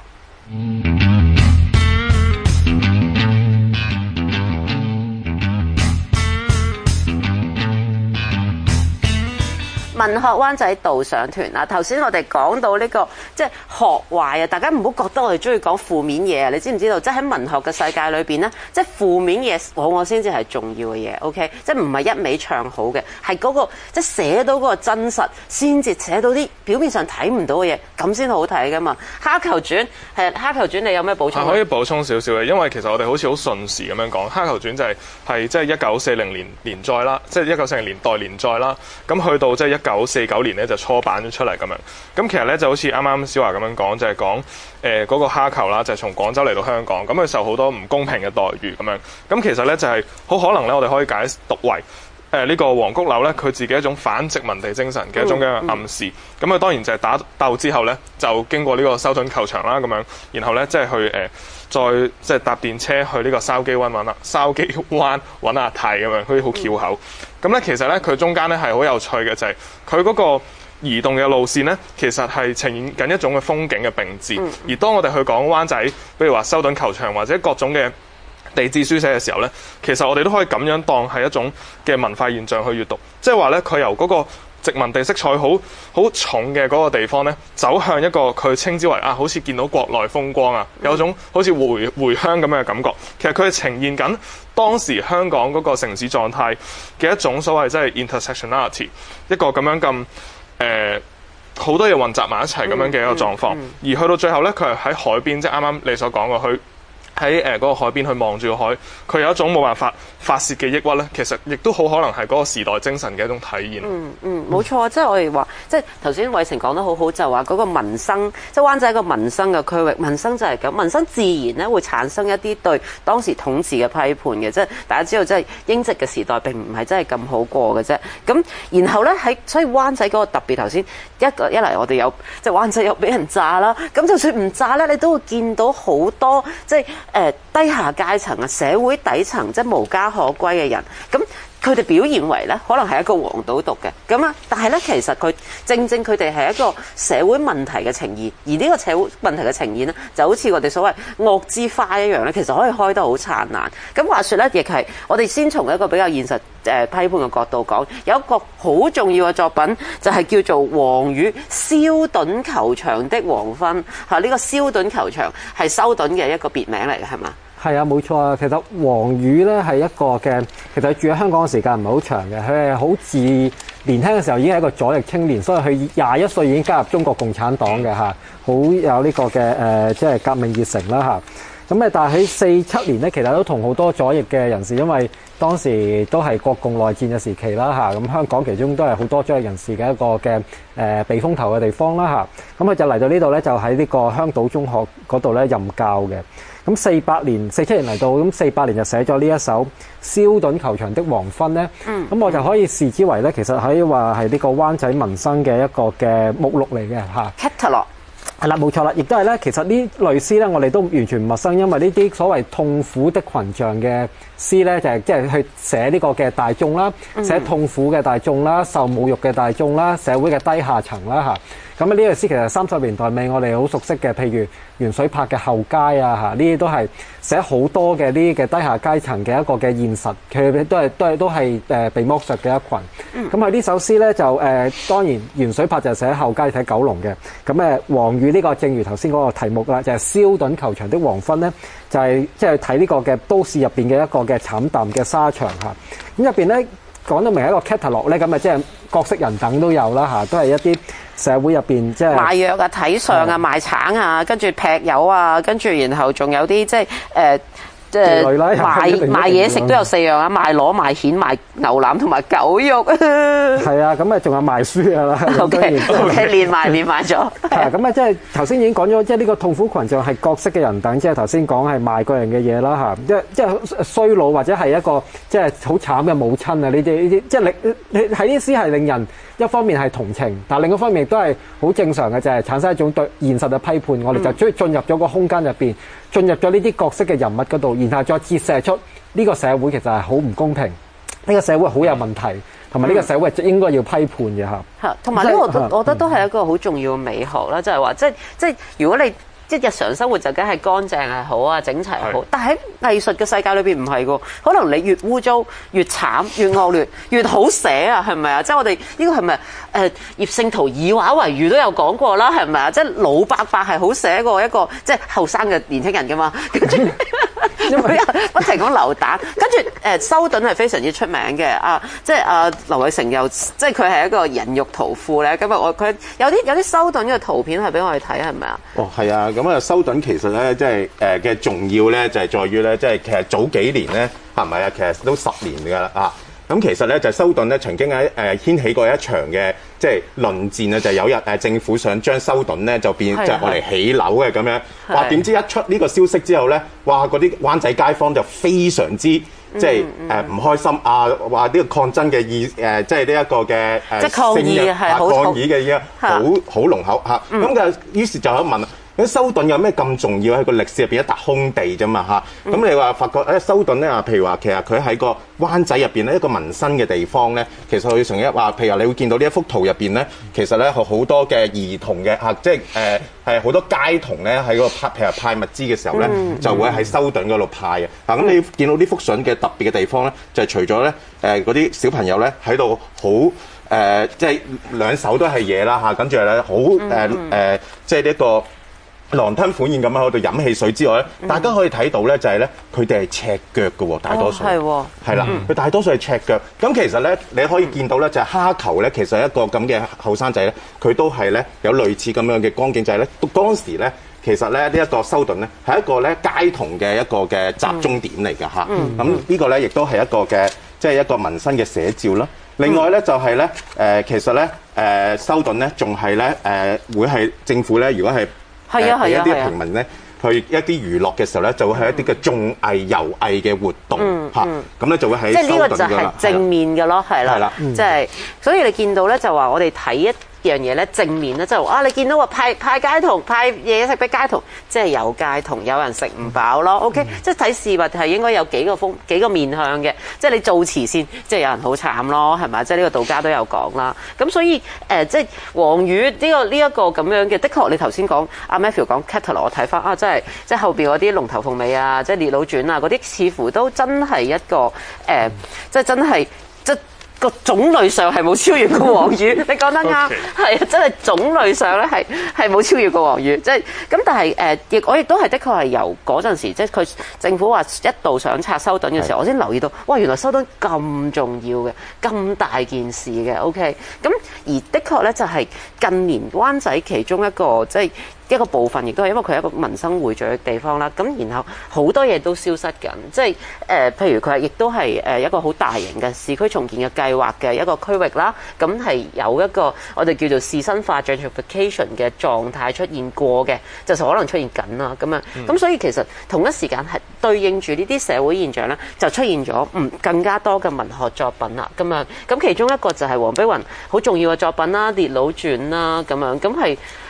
Speaker 1: 文學灣仔導賞團啊！頭先我哋講到呢、這個即係學壞啊，大家唔好覺得我哋中意講負面嘢啊！你知唔知道？即係喺文學嘅世界裏邊咧，即係負面嘢往往先至係重要嘅嘢。OK， 即係唔係一味唱好嘅，係嗰、那個即係寫到嗰個真實，先至寫到啲表面上睇唔到嘅嘢，咁先好睇噶嘛。蝦球傳係蝦球傳，你有咩補充？
Speaker 4: 可以補充少少嘅，因為其實我哋好似好順時咁樣講，蝦球傳就係係即係一九四零年連載啦，即係一九四零年代連載啦，咁去到即係一九四九年咧就初版咗出嚟咁樣，咁其實咧就好似啱啱小華咁樣講，就係講誒嗰個蝦球啦，就係從廣州嚟到香港，咁佢受好多唔公平嘅待遇咁樣，咁其實咧就係好可能咧，我哋可以解讀為誒呢、呃這個黃菊樓咧佢自己一種反殖民地精神嘅一種嘅暗示，咁佢、嗯嗯、當然就係打鬥之後咧就經過呢個修頓球場啦咁樣，然後咧即係去誒。呃再即係搭電車去呢個筲箕灣揾啦，筲箕灣揾阿泰咁樣，好似好翹口。咁咧、嗯、其實咧佢中間咧係好有趣嘅，就係佢嗰個移動嘅路線咧，其實係呈現緊一種嘅風景嘅並置。嗯、而當我哋去講灣仔，比如話修頓球場或者各種嘅地質書寫嘅時候咧，其實我哋都可以咁樣當係一種嘅文化現象去閱讀，即係話咧佢由嗰個殖民地色彩好好重嘅嗰個地方咧，走向一個佢稱之為啊，好似見到國內風光啊，有種好似回回鄉咁樣嘅感覺。其實佢係呈現緊當時香港嗰個城市狀態嘅一種所謂即係 intersectionality， 一個咁樣咁誒好多嘢混雜埋一齊咁樣嘅一個狀況。嗯嗯嗯、而去到最後咧，佢係喺海邊，即係啱啱你所講嘅去。喺誒嗰個海邊去望住個海，佢有一種冇辦法發泄嘅抑鬱咧，其實亦都好可能係嗰個時代精神嘅一種體現。嗯
Speaker 1: 嗯，冇錯啊！即係我哋話，即係頭先偉成講得好好，就話嗰個民生，即係灣仔一個民生嘅區域，民生就係咁，民生自然咧會產生一啲對當時統治嘅批判嘅，即係大家知道，即係英殖嘅時代並唔係真係咁好過嘅啫。咁然後咧喺所以灣仔嗰個特別，頭先一個一嚟我哋有即係灣仔有俾人炸啦，咁就算唔炸咧，你都會見到好多即係。誒、呃、低下階層啊，社會底層即係無家可歸嘅人，咁佢哋表現為咧，可能係一個黃賭毒嘅，咁啊，但係咧其實佢正正佢哋係一個社會問題嘅呈現，而呢個社會問題嘅呈現咧，就好似我哋所謂惡之花一樣咧，其實可以開得好燦爛。咁話說咧，亦係我哋先從一個比較現實誒、呃、批判嘅角度講，有一個好重要嘅作品就係、是、叫做黃宇修頓球場的黃昏嚇，呢、這個修頓球場係修頓嘅一個別名嚟嘅，係嘛？
Speaker 2: 係啊，冇錯啊。其實黃宇咧係一個嘅，其實佢住喺香港嘅時間唔係好長嘅。佢係好自年輕嘅時候已經係一個左翼青年，所以佢廿一歲已經加入中國共產黨嘅嚇，好有呢個嘅誒、呃，即係革命熱誠啦嚇。咁誒，但係喺四七年咧，其實都同好多左翼嘅人士，因為當時都係國共內戰嘅時期啦嚇。咁香港其中都係好多左翼人士嘅一個嘅誒、呃、避風頭嘅地方啦嚇。咁佢就嚟到呢度咧，就喺呢個香島中學嗰度咧任教嘅。咁四八年、四七年嚟到，咁四八年就寫咗呢一首《修頓球場的黃昏》咧。嗯，咁我就可以視之為咧，其實可以話係呢個灣仔民生嘅一個嘅目錄嚟嘅嚇。
Speaker 1: catalog
Speaker 2: 係啦，冇錯啦，亦都係咧。其實呢類詩咧，我哋都完全唔陌生，因為呢啲所謂痛苦的群像嘅詩咧，就係即係去寫呢個嘅大眾啦，寫痛苦嘅大眾啦，受侮辱嘅大眾啦，社會嘅低下層啦嚇。咁啊，呢類詩其實三十年代尾我哋好熟悉嘅，譬如袁水柏嘅《後街》啊嚇，呢啲都係寫好多嘅呢啲嘅低下階層嘅一個嘅現實，佢都係都係都係誒被剝削嘅一群。咁喺呢首詩咧就誒、呃、當然袁水柏就寫《後街》睇九龍嘅，咁誒黃宇呢個正如頭先嗰個題目啦，就係、是、蕭頓球場的黃昏咧，就係即係睇呢個嘅都市入邊嘅一個嘅慘淡嘅沙場嚇。咁入邊咧講到明係一個 catalog 咧，咁啊即係各色人等都有啦嚇，都係一啲社會入邊即係
Speaker 1: 賣藥啊、睇相啊、賣橙啊，跟住劈友啊，跟住然後仲有啲即係誒。即係賣賣嘢食都有四樣啊，賣螺、賣蜆、賣牛腩同埋狗肉啊。
Speaker 2: 係啊，咁啊仲有賣書啊啦。
Speaker 1: O K O K， 連賣連賣咗。
Speaker 2: 係咁啊，即係頭先已經講咗，即係呢個痛苦群像係各色嘅人等，即係頭先講係賣個人嘅嘢啦嚇，即係即係衰老或者係一個即係好慘嘅母親啊呢啲呢啲，即係令你喺啲詩係令人一方面係同情，但另一方面亦都係好正常嘅，就係產生一種對現實嘅批判。我哋就追進入咗個空間入邊，進入咗呢啲角色嘅人物嗰度，然後再折射出呢個社會其實係好唔公平，呢、呢個社會好有問題，同埋呢個社會應該要批判嘅嚇。
Speaker 1: 係，同埋呢個我都我覺得都係一個好重要嘅美學啦，就係話即係即係如果你。即係日常生活就梗係乾淨係好啊，整齊好。但係喺藝術嘅世界裏邊唔係喎，可能你越污糟、越慘、越惡劣、越好寫啊，係咪啊？即係我哋呢個係咪誒葉聖陶以畫為喻都有講過啦，係咪啊？即係老伯伯係好寫過一個即係後生嘅年輕人㗎嘛，跟住因為不停咁流彈，跟住誒修頓係非常之出名嘅啊，即係啊劉偉成又即係佢係一個人肉圖庫咧。咁啊我佢有啲有啲修頓嘅圖片係俾我哋睇係咪啊？
Speaker 3: 哦，係啊。咁啊，修頓其實咧，即係誒嘅重要咧，就係在於咧，即係其實早幾年咧，係咪啊？其實都十年㗎啦啊！咁其實咧，就修頓咧曾經喺誒掀起過一場嘅即係論戰啊，就係、有日誒政府想將修頓咧就變就我嚟起樓嘅咁樣，哇！點知一出呢個消息之後咧，哇！嗰啲灣仔街坊就非常之即係誒唔開心啊！話呢個抗爭嘅意誒，即係呢一個嘅誒，
Speaker 1: 即係抗議係好
Speaker 3: 抗議嘅嘢，好好濃厚嚇。咁嘅於是就有問。咁修頓有咩咁重要？喺個歷史入邊一笪空地啫嘛嚇。咁、嗯、你話發覺誒修頓咧啊，譬如話其實佢喺個灣仔入邊咧一個民生嘅地方咧，其實佢成日話，譬如話你會見到呢一幅圖入邊咧，其實咧好多嘅兒童嘅嚇，即係誒係好多街童咧喺個派譬如派物資嘅時候咧，嗯、就會喺修頓嗰度派嘅。嗱咁、嗯、你見到呢幅相嘅特別嘅地方咧，就係、是、除咗咧誒嗰啲小朋友咧喺度好誒，即係兩手都係嘢啦嚇，跟住咧好誒誒，即係呢一個。狼吞虎咽咁喺度飲汽水之外咧，嗯、大家可以睇到咧就係咧，佢哋係赤腳嘅喎，大多數係喎，係啦，佢大多數係赤腳。咁其實咧，你可以見到咧，就係蝦球咧，其實一個咁嘅後生仔咧，佢都係咧有類似咁樣嘅光景，就係咧，當時咧，其實咧呢一個修頓咧係一個咧街童嘅一個嘅集中點嚟㗎嚇。咁、嗯嗯、呢個咧亦都係一個嘅即係一個民生嘅寫照啦。另外咧就係咧誒，其實咧誒修頓咧仲係咧誒會係政府咧，如果係
Speaker 1: 係啊係啊，
Speaker 3: 一啲平民咧，去一啲娛樂嘅時候咧，就會係一啲嘅綜藝遊藝嘅活動嚇，咁咧就會喺
Speaker 1: 即係呢個就係正面嘅咯，係啦，係啦，即係所以你見到咧就話我哋睇一樣嘢咧正面咧，就啊你見到話派派街童派嘢食俾街童，即係有街童有人食唔飽咯。OK，即係睇事物係應該有幾個風幾個面向嘅，即係你做慈善，即係有人好慘咯，係咪？即係呢個道家都有講啦。咁所以誒，即係黃宇呢個呢一個咁樣嘅，的確你頭先講阿 Matthew 講 catalog， 我睇翻啊，真係即係後邊嗰啲龍頭鳳尾啊，即係烈佬傳啊嗰啲，似乎都真係一個誒，即係真係即。個種類上係冇超越過黃宇，你講得啱，係啊 Okay.，真係種類上咧係係冇超越過黃宇，即係咁。但係誒，亦、呃、我亦都係的確係由嗰陣時，即係佢政府話一度想拆修頓嘅時候，的我先留意到，哇！原來修頓咁重要嘅，咁大件事嘅。OK，咁而的確咧就係近年灣仔其中一個即係。一個部分亦都係因為佢係一個民生匯聚嘅地方啦，咁然後好多嘢都消失緊，即係誒、呃，譬如佢係亦都係誒一個好大型嘅市區重建嘅計劃嘅一個區域啦，咁係有一個我哋叫做仕紳化 gentrification 嘅狀態出現過嘅，就可能出現緊啦，咁啊，咁、嗯、所以其實同一時間係對應住呢啲社會現象咧，就出現咗唔更加多嘅文學作品啦，咁樣，咁其中一個就係黃碧雲好重要嘅作品啦，《烈佬傳》啦，咁樣，咁係。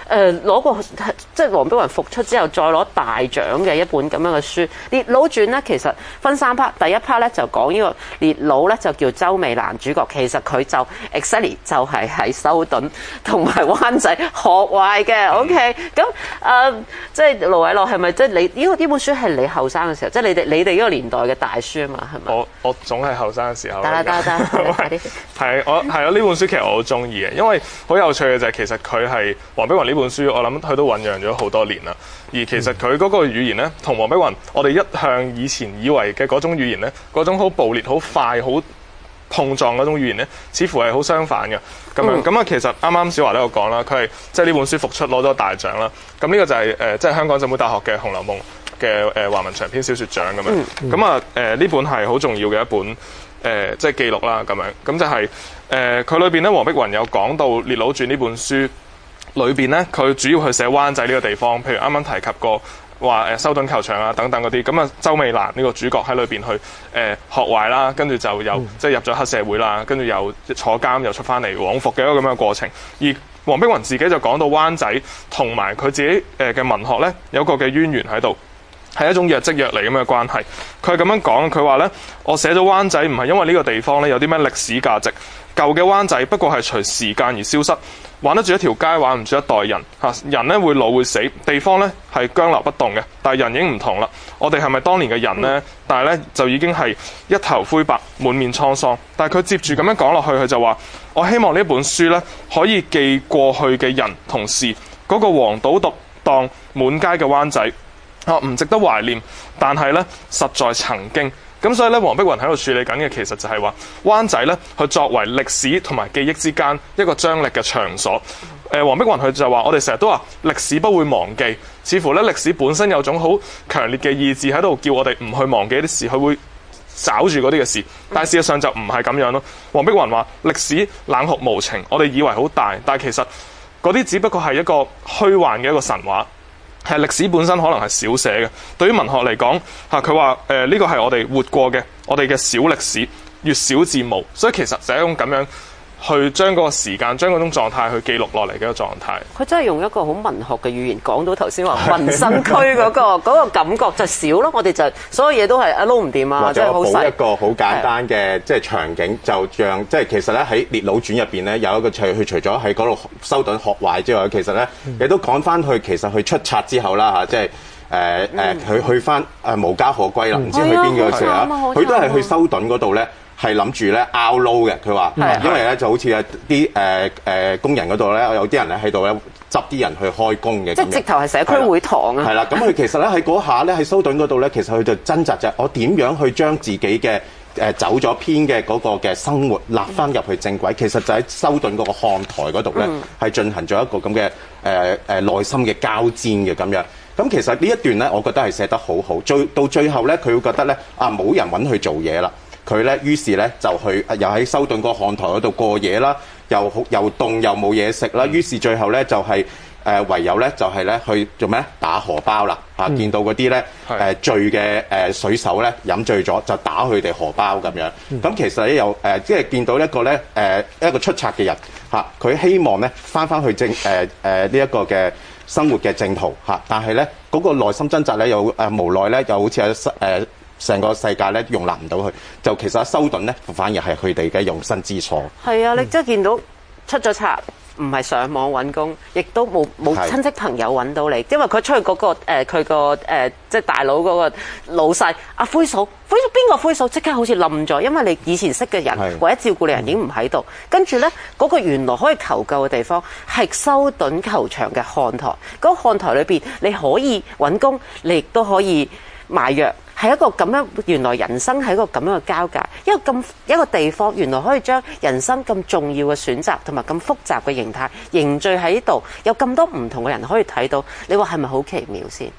Speaker 1: 誒攞過即係黃碧雲復出之後再攞大獎嘅一本咁樣嘅書。烈佬傳咧其實分三 part，第一 part 咧就講呢個烈佬咧就叫周美蘭主角，其實佢就 exactly 就係喺修頓同埋灣仔學壞嘅。OK， 咁誒即係盧偉樂係咪即係你呢個呢本書係你後生嘅時候，即係你哋你哋呢個年代嘅大書啊嘛，係咪？
Speaker 4: 我我總係後生嘅時候。
Speaker 1: 得啦得啦得啦，快啲。
Speaker 4: 係我係啊！呢本書其實我好中意嘅，因為好有趣嘅就係其實佢係黃碧雲呢本書，我諗佢都醖釀咗好多年啦。而其實佢嗰個語言咧，同黃碧雲我哋一向以前以為嘅嗰種語言咧，嗰種好暴烈、好快、好碰撞嗰種語言咧，似乎係好相反嘅。咁樣咁啊，其實啱啱小華都有講啦，佢係即係呢本書復出攞咗大獎啦。咁呢個就係、是、誒、呃、即係香港浸會大學嘅《紅樓夢》嘅誒華文長篇小説獎咁樣。咁啊誒呢本係好重要嘅一本誒、呃、即係記錄啦咁樣。咁就係誒佢裏邊咧，黃碧雲有講到《烈佬傳》呢本書裏邊咧，佢主要去寫灣仔呢個地方，譬如啱啱提及過話誒修頓球場啊等等嗰啲。咁啊周美蘭呢個主角喺裏邊去誒、呃、學壞啦，跟住就又、嗯、即係入咗黑社會啦，跟住又坐監又出翻嚟往復嘅一個咁樣嘅過程。而黃碧雲自己就講到灣仔同埋佢自己誒嘅文學咧有個嘅淵源喺度，係一種若即若離咁嘅關係。佢係咁樣講，佢話咧：我寫咗灣仔唔係因為呢個地方咧有啲咩歷史價值，舊嘅灣仔不過係隨時間而消失，玩得住一條街，玩唔住一代人嚇。人咧會老會死，地方咧係僵立不動嘅，但係人已經唔同啦。我哋係咪當年嘅人呢？但係咧就已經係一頭灰白，滿面滄桑。但係佢接住咁樣講落去，佢就話：我希望呢本書咧可以記過去嘅人同事，嗰、那個黃賭毒檔滿街嘅灣仔。啊，唔值得懷念，但係咧，實在曾經咁，所以咧，黃碧雲喺度處理緊嘅其實就係話灣仔咧，佢作為歷史同埋記憶之間一個張力嘅場所。誒、呃，黃碧雲佢就話：我哋成日都話歷史不會忘記，似乎咧歷史本身有種好強烈嘅意志喺度，叫我哋唔去忘記啲事，佢會找住嗰啲嘅事。但係事實上就唔係咁樣咯。黃碧雲話：歷史冷酷無情，我哋以為好大，但係其實嗰啲只不過係一個虛幻嘅一個神話。係歷史本身可能係少寫嘅，對於文學嚟講嚇，佢話誒呢個係我哋活過嘅，我哋嘅小歷史，越少自無，所以其實就係一種咁樣去將嗰個時間、將嗰種狀態去記錄落嚟嘅一個狀態。佢真係用一個好文學嘅語言講到頭先話民生區嗰、嗰個嗰個感覺就少咯，我哋就所有嘢都係啊撈唔掂啊，即係好細。或者補一個好簡單嘅即係場景，就像即係其實咧喺《烈佬傳》入邊咧有一個佢除咗喺嗰度修頓學壞之外，其實咧亦、嗯、都講翻去其實佢出冊之後啦嚇，即係誒誒佢去翻誒無家可歸啦，唔、嗯、知去邊個時候啊？佢都係去修頓嗰度咧。係諗住咧拗撈嘅，佢話，因為咧就好似啊啲誒誒工人嗰度咧，有啲人咧喺度咧執啲人去開工嘅，即係直頭係社區會堂啊。係啦，咁佢其實咧喺嗰下咧喺修頓嗰度咧，其實佢就掙扎就我點樣去將自己嘅誒、呃、走咗偏嘅嗰個嘅生活立翻入去正軌，其實就喺修頓嗰個看台嗰度咧係進行咗一個咁嘅誒誒內心嘅交戰嘅咁樣。咁其實呢一段咧，我覺得係寫得好好。最到最後咧，佢會覺得咧啊冇人揾佢做嘢啦。佢咧，於是咧就去又喺修頓個看台嗰度過夜啦，又又凍又冇嘢食啦。於是最後咧就係、是、誒、呃、唯有咧就係咧去做咩打荷包啦嚇、嗯，見到嗰啲咧誒醉嘅誒水手咧飲醉咗就打佢哋荷包咁樣。咁、嗯、其實咧又誒即係見到一個咧誒、呃、一個出冊嘅人嚇，佢、啊、希望咧翻翻去正誒誒呢一個嘅生活嘅正途嚇、啊，但係咧嗰個內心掙扎咧又誒、呃、無奈咧又好似喺誒。呃成個世界咧容納唔到佢，就其實修頓咧反而係佢哋嘅容身之所。係啊，你真係見到出咗冊，唔係上網揾工，亦都冇冇親戚朋友揾到你，因為佢出去嗰、嗰個佢個誒即係大佬嗰個老細阿灰嫂，灰嫂邊個灰嫂即刻好似冧咗，因為你以前識嘅人或者照顧你人已經唔喺度，跟住咧嗰個原來可以求救嘅地方係修頓球場嘅看台，嗰、嗰個看台裏邊你可以揾工，你亦都可以賣藥。係一個咁樣，原來人生係一個咁樣嘅交界，一個咁一個地方，原來可以將人生咁重要嘅選擇同埋咁複雜嘅形態凝聚喺呢度，有咁多唔同嘅人可以睇到，你話係咪好奇妙先？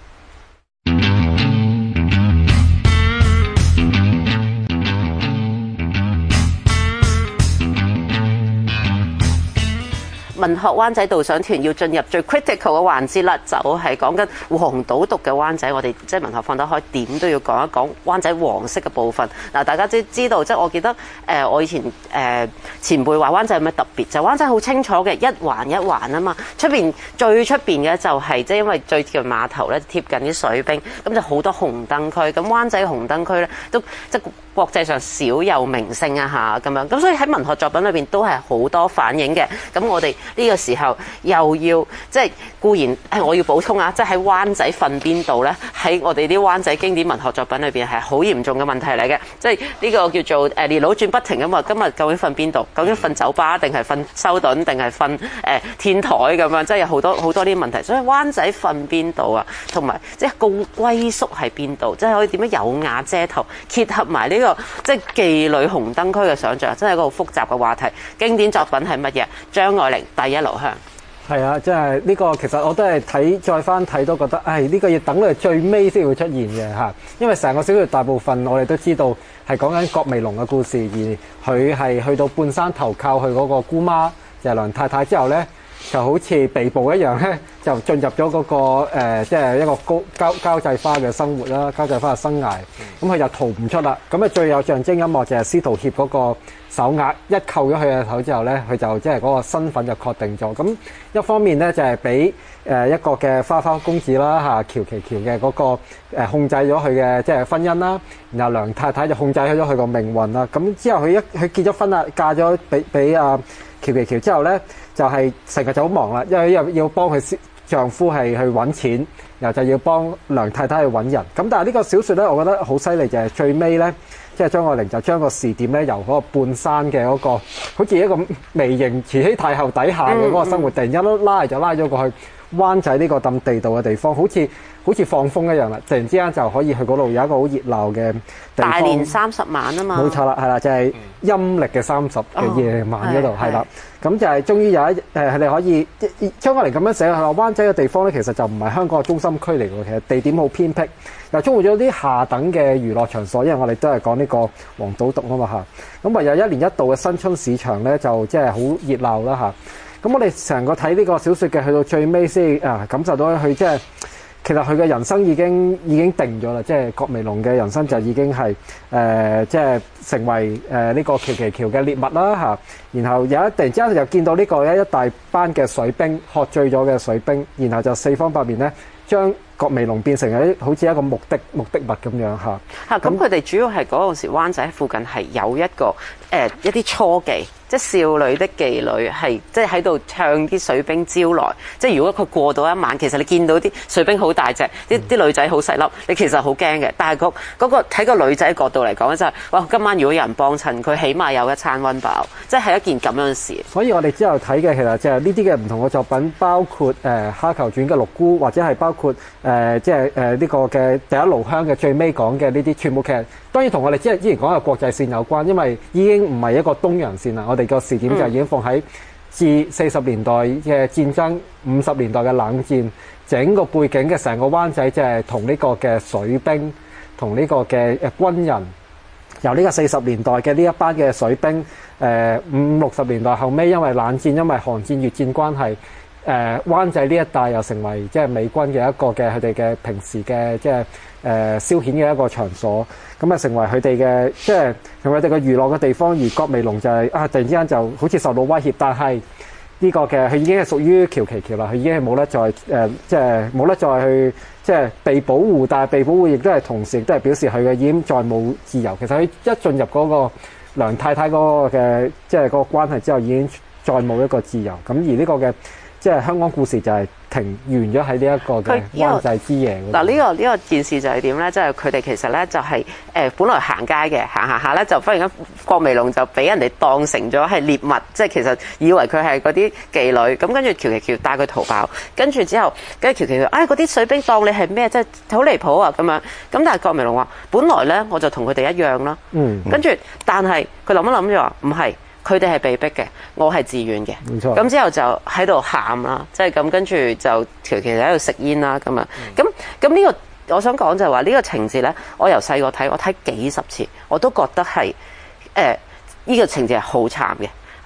Speaker 1: 文學灣仔導賞團要進入最 critical 嘅環節啦，就係講緊黃賭毒嘅灣仔。我哋即係文學放得開，點都要講一講灣仔黃色嘅部分。嗱，大家知知道，即係我記得誒、呃，我以前誒、呃、前輩話灣仔有咩特別，就灣仔好清楚嘅，一環一環啊嘛。出邊最出邊嘅就係、是、即係因為最貼近碼頭咧，貼近啲水兵，咁就好多紅燈區。咁灣仔紅燈區咧都即係國際上少有名聲啊嚇咁樣。咁所以喺文學作品裏邊都係好多反映嘅。咁我哋呢個時候又要即係固然係我要補充啊，即係喺灣仔瞓邊度咧？喺我哋啲灣仔經典文學作品裏邊係好嚴重嘅問題嚟嘅。即係呢個叫做誒年老轉不停咁啊！今日究竟瞓邊度？究竟瞓酒吧定係瞓修頓定係瞓誒天台咁樣？即係有好多好多啲問題。所以灣仔瞓邊度啊？同埋即係個歸宿喺邊度？即係可以點樣有瓦遮頭？結合埋呢個即係妓女紅燈區嘅想像，真係一個好複雜嘅話題。經典作品係乜嘢？張愛玲《第一爐香》。
Speaker 2: 係啊，即係呢個其實我都係睇再翻睇都覺得，唉，呢個要等到最尾先會出現嘅嚇，因為成個小説大部分我哋都知道係講緊郭美龍嘅故事，而佢係去到半山頭靠佢嗰個姑媽就係梁太太之後咧，就好似被捕一樣咧，就進入咗嗰個誒，即係一個高交交際花嘅生活啦，交際花嘅生涯。咁佢就逃唔出啦。咁啊，最有象徵音樂就係司徒協嗰個手鐲一扣咗佢嘅頭之後咧，佢就即係嗰個身份就確定咗。咁一方面咧就係俾誒一個嘅花花公子啦嚇，喬琪喬嘅嗰個誒控制咗佢嘅即係婚姻啦，然後梁太太就控制咗佢個命運啦。咁之後佢一佢結咗婚啦，嫁咗俾俾阿喬琪喬之後咧，就係成日就好忙啦，因為又要幫佢丈夫係去揾錢，然後就要幫梁太太去揾人。咁但係呢個小説咧，我覺得好犀利就係最尾咧，即係張愛玲就將個視點咧由嗰個半山嘅嗰個好似一個微型慈禧太后底下嘅嗰個生活，突然間都拉就拉咗過去灣仔呢個咁地道嘅地方，好似好似放風一樣啦！突然之間就可以去嗰度有一個好熱鬧嘅地方。
Speaker 1: 大年三十晚啊嘛，
Speaker 2: 冇錯啦，係啦，就係、是、陰歷嘅三十嘅夜晚嗰度，係、哦、啦。咁就係終於有一誒，佢、呃、哋可以張愛玲咁樣寫，係話灣仔嘅地方咧，其實就唔係香港嘅中心區嚟嘅，其實地點好偏僻，又充滿咗啲下等嘅娛樂場所，因為我哋都係講呢個黃賭毒啊嘛嚇。咁啊有一年一度嘅新春市場咧，就即係好熱鬧啦嚇。咁我哋成個睇呢個小説嘅，去到最尾先啊，感受到佢即係其實佢嘅人生已經已經定咗啦，即係郭美龍嘅人生就已經係誒、呃、即係成為誒呢、呃這個喬琪喬嘅獵物啦嚇。然後有一突然之間就見到呢個一大班嘅水兵喝醉咗嘅水兵，然後就四方八面咧將郭美龍變成一好似一個目的目的物咁樣嚇。
Speaker 1: 嚇咁佢哋主要係嗰陣時灣仔附近係有一個誒、呃、一啲初妓。即係少女的妓女係即係喺度唱啲水兵招來，即係如果佢過到一晚，其實你見到啲水兵好大隻，啲啲女仔好細粒，你其實好驚嘅。但係嗰嗰個喺個女仔角度嚟講咧，就係哇，今晚如果有人幫襯，佢起碼有一餐溫飽，即係係一件咁樣嘅事。
Speaker 2: 所以我哋之後睇嘅其實就係呢啲嘅唔同嘅作品，包括誒《蝦球傳》嘅六姑，或者係包括誒即係誒呢個嘅第一爐香嘅最尾講嘅呢啲，全部其實當然同我哋之之前講嘅國際線有關，因為已經唔係一個東洋線啦，我哋個視點就已經放喺至四十年代嘅戰爭、五十年代嘅冷戰，整個背景嘅成個灣仔就係同呢個嘅水兵，同呢個嘅誒軍人，由呢個四十年代嘅呢一班嘅水兵，誒五六十年代後尾因為冷戰、因為韓戰、越戰關係，誒灣仔呢一帶又成為即係美軍嘅一個嘅佢哋嘅平時嘅即係誒消遣嘅一個場所。咁啊，成為佢哋嘅即係成為佢哋嘅娛樂嘅地方，而郭美龍就係、是、啊，突然之間就好似受到威脅，但係呢個嘅佢已經係屬於喬琪喬啦，佢已經係冇得再誒、呃，即係冇得再去即係被保護，但係被保護亦都係同時亦都係表示佢嘅已經再冇自由。其實佢一進入嗰個梁太太嗰個嘅即係嗰個關係之後，已經再冇一個自由。咁而呢個嘅即係香港故事就係停完咗喺呢一個嘅灣仔之夜。
Speaker 1: 嗱，呢個呢個件事就係點咧？即係佢哋其實咧就係、是、誒、呃、本來行街嘅，行行下咧就忽然間郭美龍就俾人哋當成咗係獵物，即係其實以為佢係嗰啲妓女。咁跟住喬琪喬帶佢逃跑，跟住之後跟住喬琪喬，唉嗰啲水兵當你係咩？即係好離譜啊咁樣。咁但係郭美龍話：本來咧我就同佢哋一樣啦。嗯。跟住，但係佢諗一諗就話唔係。佢哋係被逼嘅，我係自願嘅。冇錯。咁之後就喺度喊啦，即係咁跟住就喬琪喬喺度食煙啦咁啊。咁咁呢個我想講就係話呢個情節咧，我由細個睇，我睇幾十次，我都覺得係誒呢個情節係好慘嘅，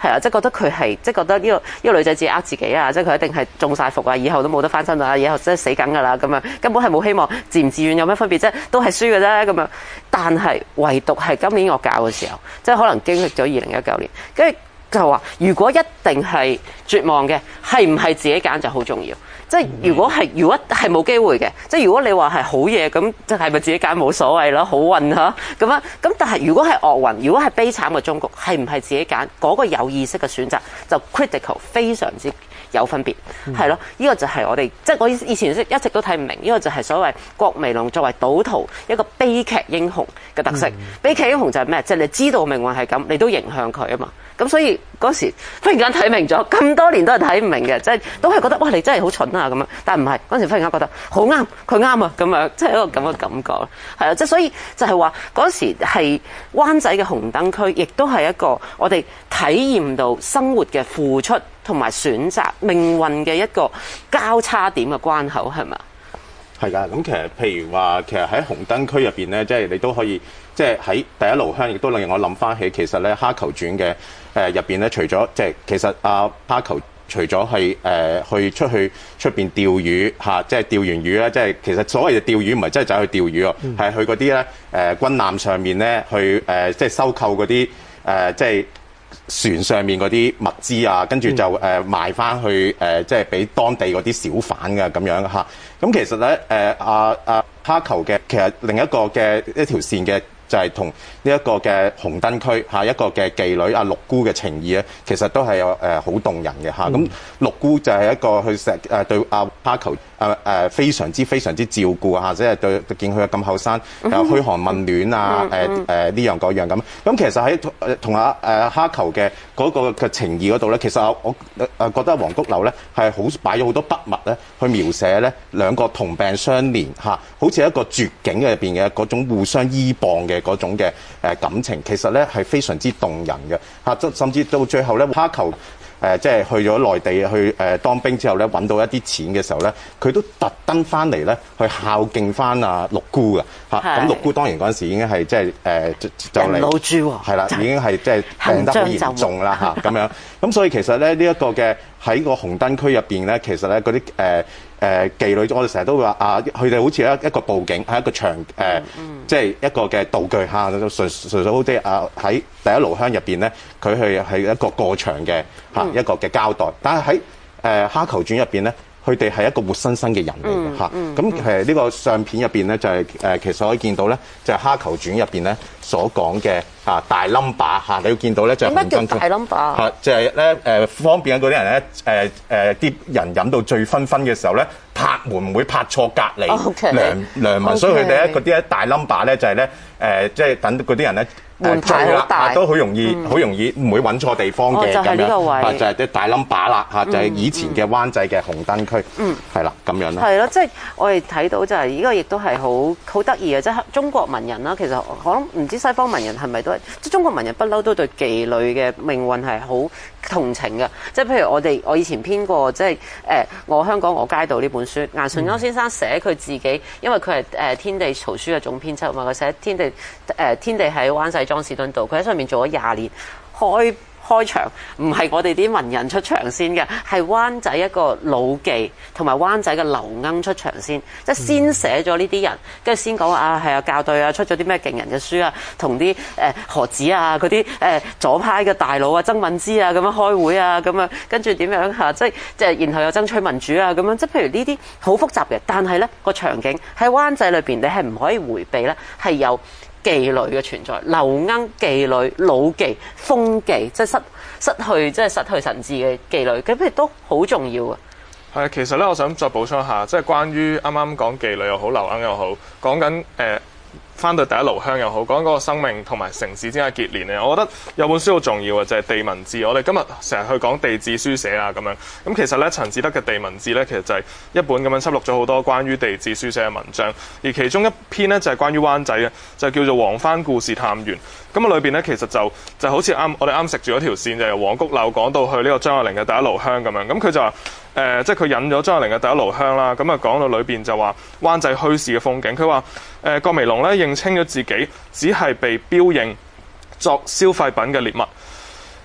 Speaker 1: 係啊，即係覺得佢係即係覺得呢、呢個呢、呢個女仔自己呃自己啊，即係佢一定係中晒伏啊，以後都冇得翻身啊，以後真係死梗㗎啦咁樣，根本係冇希望，自唔自願有咩分別啫？都係輸嘅啫咁樣。但係唯獨係今年我教嘅時候，即係可能經歷咗二零一九年，跟住就話如果一定係絕望嘅，係唔係自己揀就好重要。即係如果係如果係冇機會嘅，即係如果你話係好嘢咁，即係咪自己揀冇所謂咯？好運嚇咁樣咁，但係如果係惡運，如果係悲慘嘅終局，係唔係自己揀嗰、嗰個有意識嘅選擇就 critical 非常之有分別係咯？呢、嗯呢個就係我哋即係我以前一直都睇唔明，呢、呢個就係所謂郭美龍作為賭徒一個悲劇英雄嘅特色。嗯、悲劇英雄就係咩？即係你知道命運係咁，你都迎向佢啊嘛。咁所以嗰時忽然間睇明咗，咁多年都係睇唔明嘅，即係都係覺得哇你真係好蠢啊咁樣，但係唔係嗰時忽然間覺得好啱，佢啱啊咁樣，即係一個咁嘅感覺，係啊，即係所以就係話嗰時係灣仔嘅紅燈區，亦都係一個我哋體驗到生活嘅付出同埋選擇命運嘅一個交叉點嘅關口，係咪？
Speaker 3: 係㗎，咁其實譬如話，其實喺紅燈區入邊咧，即係你都可以，即係喺第一爐香，亦都令我諗翻起，其實咧《蝦球傳》嘅誒入邊咧，除咗即係其實阿蝦球除咗係誒去出去出邊釣魚嚇，即係釣完魚咧，即係其實所謂嘅釣魚唔係真係走去釣魚喎，係、嗯、去嗰啲咧誒軍艦上面咧去誒、呃、即係收購嗰啲誒即係。船上面嗰啲物資啊，跟住就誒、呃、賣翻去誒、呃，即係俾當地嗰啲小販嘅咁樣嚇。咁其實咧誒阿阿蝦球嘅其實另一個嘅一條線嘅就係同呢一個嘅紅燈區嚇一個嘅妓女阿六姑嘅情義咧，其實都係有誒好動人嘅嚇。咁、嗯、六姑就係一個去錫誒對阿蝦球。誒誒非常之非常之照顧啊！即係對見佢咁後生，又噓寒問暖啊！誒誒呢樣嗰樣咁。咁其實喺同阿誒蝦球嘅嗰個嘅情義嗰度咧，其實我誒覺得黃菊樓咧係好擺咗好多筆墨咧，去描寫咧兩個同病相憐嚇，好似一個絕境嘅入邊嘅嗰種互相依傍嘅嗰種嘅誒感情，其實咧係非常之動人嘅嚇。甚至到最後咧，蝦球。誒、呃、即係去咗內地去誒、呃、當兵之後咧，揾到一啲錢嘅時候咧，佢都特登翻嚟咧去孝敬翻阿六姑嘅嚇。咁六姑當然嗰陣時已經係即係誒就嚟
Speaker 1: 老豬喎，
Speaker 3: 係啦，已經係即係病得好嚴重啦嚇咁樣。咁所以其實咧呢一、這個嘅喺個紅燈區入邊咧，其實咧嗰啲誒誒妓女，我哋成日都會話啊，佢哋好似一一個佈景，係一個場誒，即、呃、係、嗯就是、一個嘅道具嚇，純純粹好似啊喺第一爐香入邊咧，佢係係一個過場嘅嚇、嗯、一個嘅交代。但係喺誒蝦球傳入邊咧，佢哋係一個活生生嘅人嚟嘅嚇。咁誒呢個相片入邊咧，就係、是、誒、呃、其實可以見到咧，就係、是、蝦球傳入邊咧所講嘅啊大冧把嚇，你要見到咧就係
Speaker 1: 點解叫大冧把
Speaker 3: 嚇，就係咧誒方便嗰啲人咧誒誒啲人飲到醉醺醺嘅時候咧，拍門唔會拍錯隔離涼涼文，所以佢哋咧嗰啲咧大冧把咧就係咧誒即係等嗰啲人咧。
Speaker 1: 門牌好大，
Speaker 3: 都好容易，好、嗯、容易唔會揾錯地方嘅咁、哦、樣，就係、是、啲大冧把啦嚇，就係、是、以前嘅灣仔嘅紅燈區，嗯，係啦咁樣啦。
Speaker 1: 係咯，即、就、係、是、我哋睇到就係呢個亦都係好好得意嘅，即係中國文人啦。其實我諗唔知西方文人係咪都係，即係中國文人不嬲都對妓女嘅命運係好同情嘅。即係譬如我哋我以前編過即係誒我香港我街道呢本書，顏純鈎先生寫佢自己，因為佢係誒天地圖書嘅總編輯啊嘛，佢寫天地誒、呃、天地喺灣仔莊士敦道，佢喺上面做咗廿年，開開場唔係我哋啲文人出場先嘅，係灣仔一個老妓同埋灣仔嘅劉鶯出場先，即係先寫咗呢啲人，跟住先講話啊係啊校對啊出咗啲咩勁人嘅書啊，同啲誒何子啊嗰啲誒左派嘅大佬啊曾敏之啊咁樣開會啊咁樣，跟住點樣嚇即係即係然後又爭取民主啊咁樣，即係譬如呢啲好複雜嘅，但係咧個場景喺灣仔裏邊，你係唔可以迴避咧，係有妓女嘅存在，劉鶯妓女、老妓、瘋妓，即係失失去，即係失去神智嘅妓女，咁譬如都好重要啊。
Speaker 4: 係，其實咧，我想再補充一下，即係關於啱啱講妓女又好、劉鶯又好，講緊誒翻到第一爐香又好，講嗰個生命同埋城市之間嘅結連咧，我覺得有本書好重要嘅就係、是《地文志》。我哋今日成日去講地質書寫啊咁樣，咁其實咧陳智德嘅《地文志》咧，其實就係一本咁樣輯錄咗好多關於地質書寫嘅文章，而其中一篇咧就係關於灣仔嘅，就叫做《黃番故事探源》。咁啊裏邊咧其實就就好似啱我哋啱食住嗰條線，就由黃菊樓講到去呢個張愛玲嘅第一爐香咁樣。咁佢就話誒、呃，即係佢引咗張愛玲嘅第一爐香啦。咁啊講到裏邊就話灣仔墟市嘅風景。佢話誒郭美龍咧認清咗自己只係被標認作消費品嘅獵物。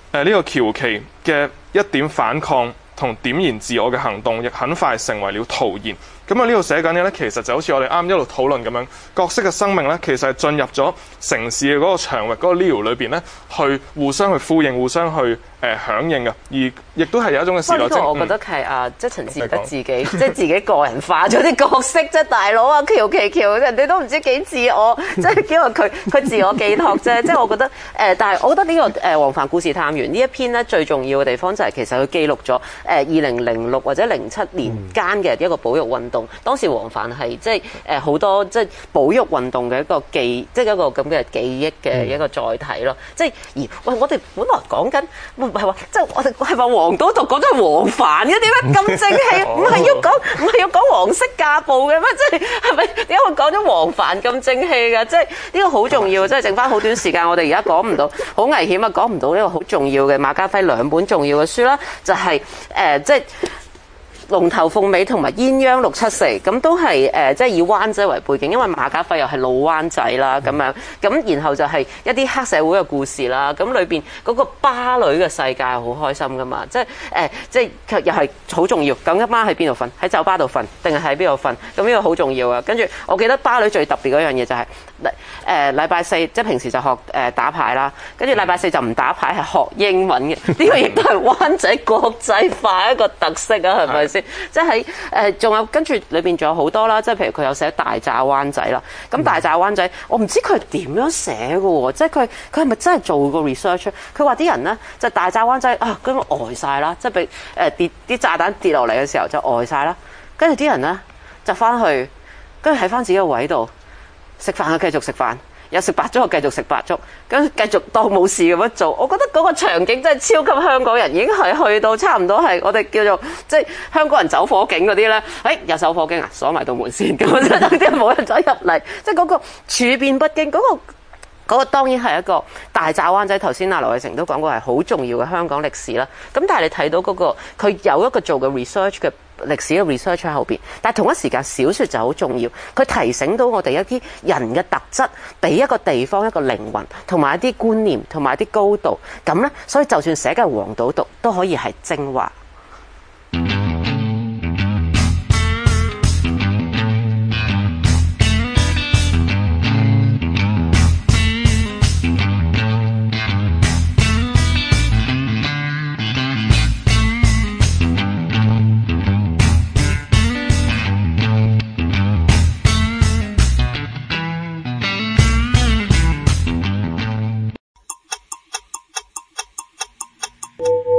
Speaker 4: 誒呢個喬奇嘅一點反抗同點燃自我嘅行動，亦很快成為了徒然。咁啊呢度寫緊嘅咧，其實就好似我哋啱一路討論咁樣，角色嘅生命咧，其實係進入咗城市嘅嗰個場域嗰個 lieu 裏邊咧，去互相去呼應、互相去誒、呃、響應嘅，而亦都係有一種嘅時代精神。
Speaker 1: 我覺得係啊，即係陳智德自己，即係自己個人化咗啲角色，即係大佬啊，喬琪喬，人哋都唔知幾自我，即係因為佢佢自我寄託啫。即係我覺得誒、呃，但係我覺得呢、這個誒《黃帆故事探員》呢一篇咧，最重要嘅地方就係其實佢記錄咗誒二零零六或者零七年間嘅一個保育運動。當時黃帆係即係誒好多即係保育運動嘅一個記，即係一個咁嘅記憶嘅一個載體咯。即係而喂，我哋本來講緊唔係話，即係我哋係話黃賭毒講咗係黃帆嘅，點解咁正氣？唔係要講唔係要講黃色架步嘅咩？即係係咪點解會講咗黃帆咁正氣嘅？即係呢個好重要，即係剩翻好短時間，我哋而家講唔到，好危險啊！講唔到呢個好重要嘅馬家輝兩本重要嘅書啦，就係、是、誒、呃、即係。龍頭鳳尾同埋鴛鴦六七四，咁都係誒、呃，即係以灣仔為背景，因為馬家輝又係老灣仔啦，咁樣咁，然後就係一啲黑社會嘅故事啦，咁裏邊嗰個巴女嘅世界係好開心噶嘛，即係誒、呃，即係又係好重要。咁一晚喺邊度瞓？喺酒吧度瞓，定係喺邊度瞓？咁呢個好重要啊！跟住我記得巴女最特別嗰樣嘢就係誒禮拜四，即係平時就學誒、呃、打牌啦，跟住禮拜四就唔打牌，係學英文嘅。呢、這個亦都係灣仔國際化一個特色啊，係咪先？即係誒，仲、呃、有跟住裏邊仲有好多啦，即係譬如佢有寫大炸灣仔啦。咁大炸灣仔，我唔知佢係點樣寫嘅喎，即係佢佢係咪真係做過 research？佢話啲人咧就大炸灣仔啊，咁呆晒啦，即係俾誒跌啲炸彈跌落嚟嘅時候就呆晒啦。跟住啲人咧就翻去，跟住喺翻自己個位度食飯啊，繼續食飯。有食白粥，繼續食白粥，跟住繼續當冇事咁樣做。我覺得嗰個場景真係超級香港人，已經係去到差唔多係我哋叫做即係香港人走火警嗰啲咧。誒、哎、有走火警啊，鎖埋道門先，咁即係等啲冇人走入嚟。即係嗰個處變不驚，嗰、嗰個嗰、嗰個當然係一個大炸灣仔。頭先阿劉偉成都講過係好重要嘅香港歷史啦。咁但係你睇到嗰、嗰個佢有一個做嘅 research 嘅。歷史嘅 research 喺後邊，但係同一時間小説就好重要，佢提醒到我哋一啲人嘅特質，俾一個地方一個靈魂，同埋一啲觀念，同埋一啲高度，咁咧，所以就算寫嘅黃賭毒都可以係精華。
Speaker 5: you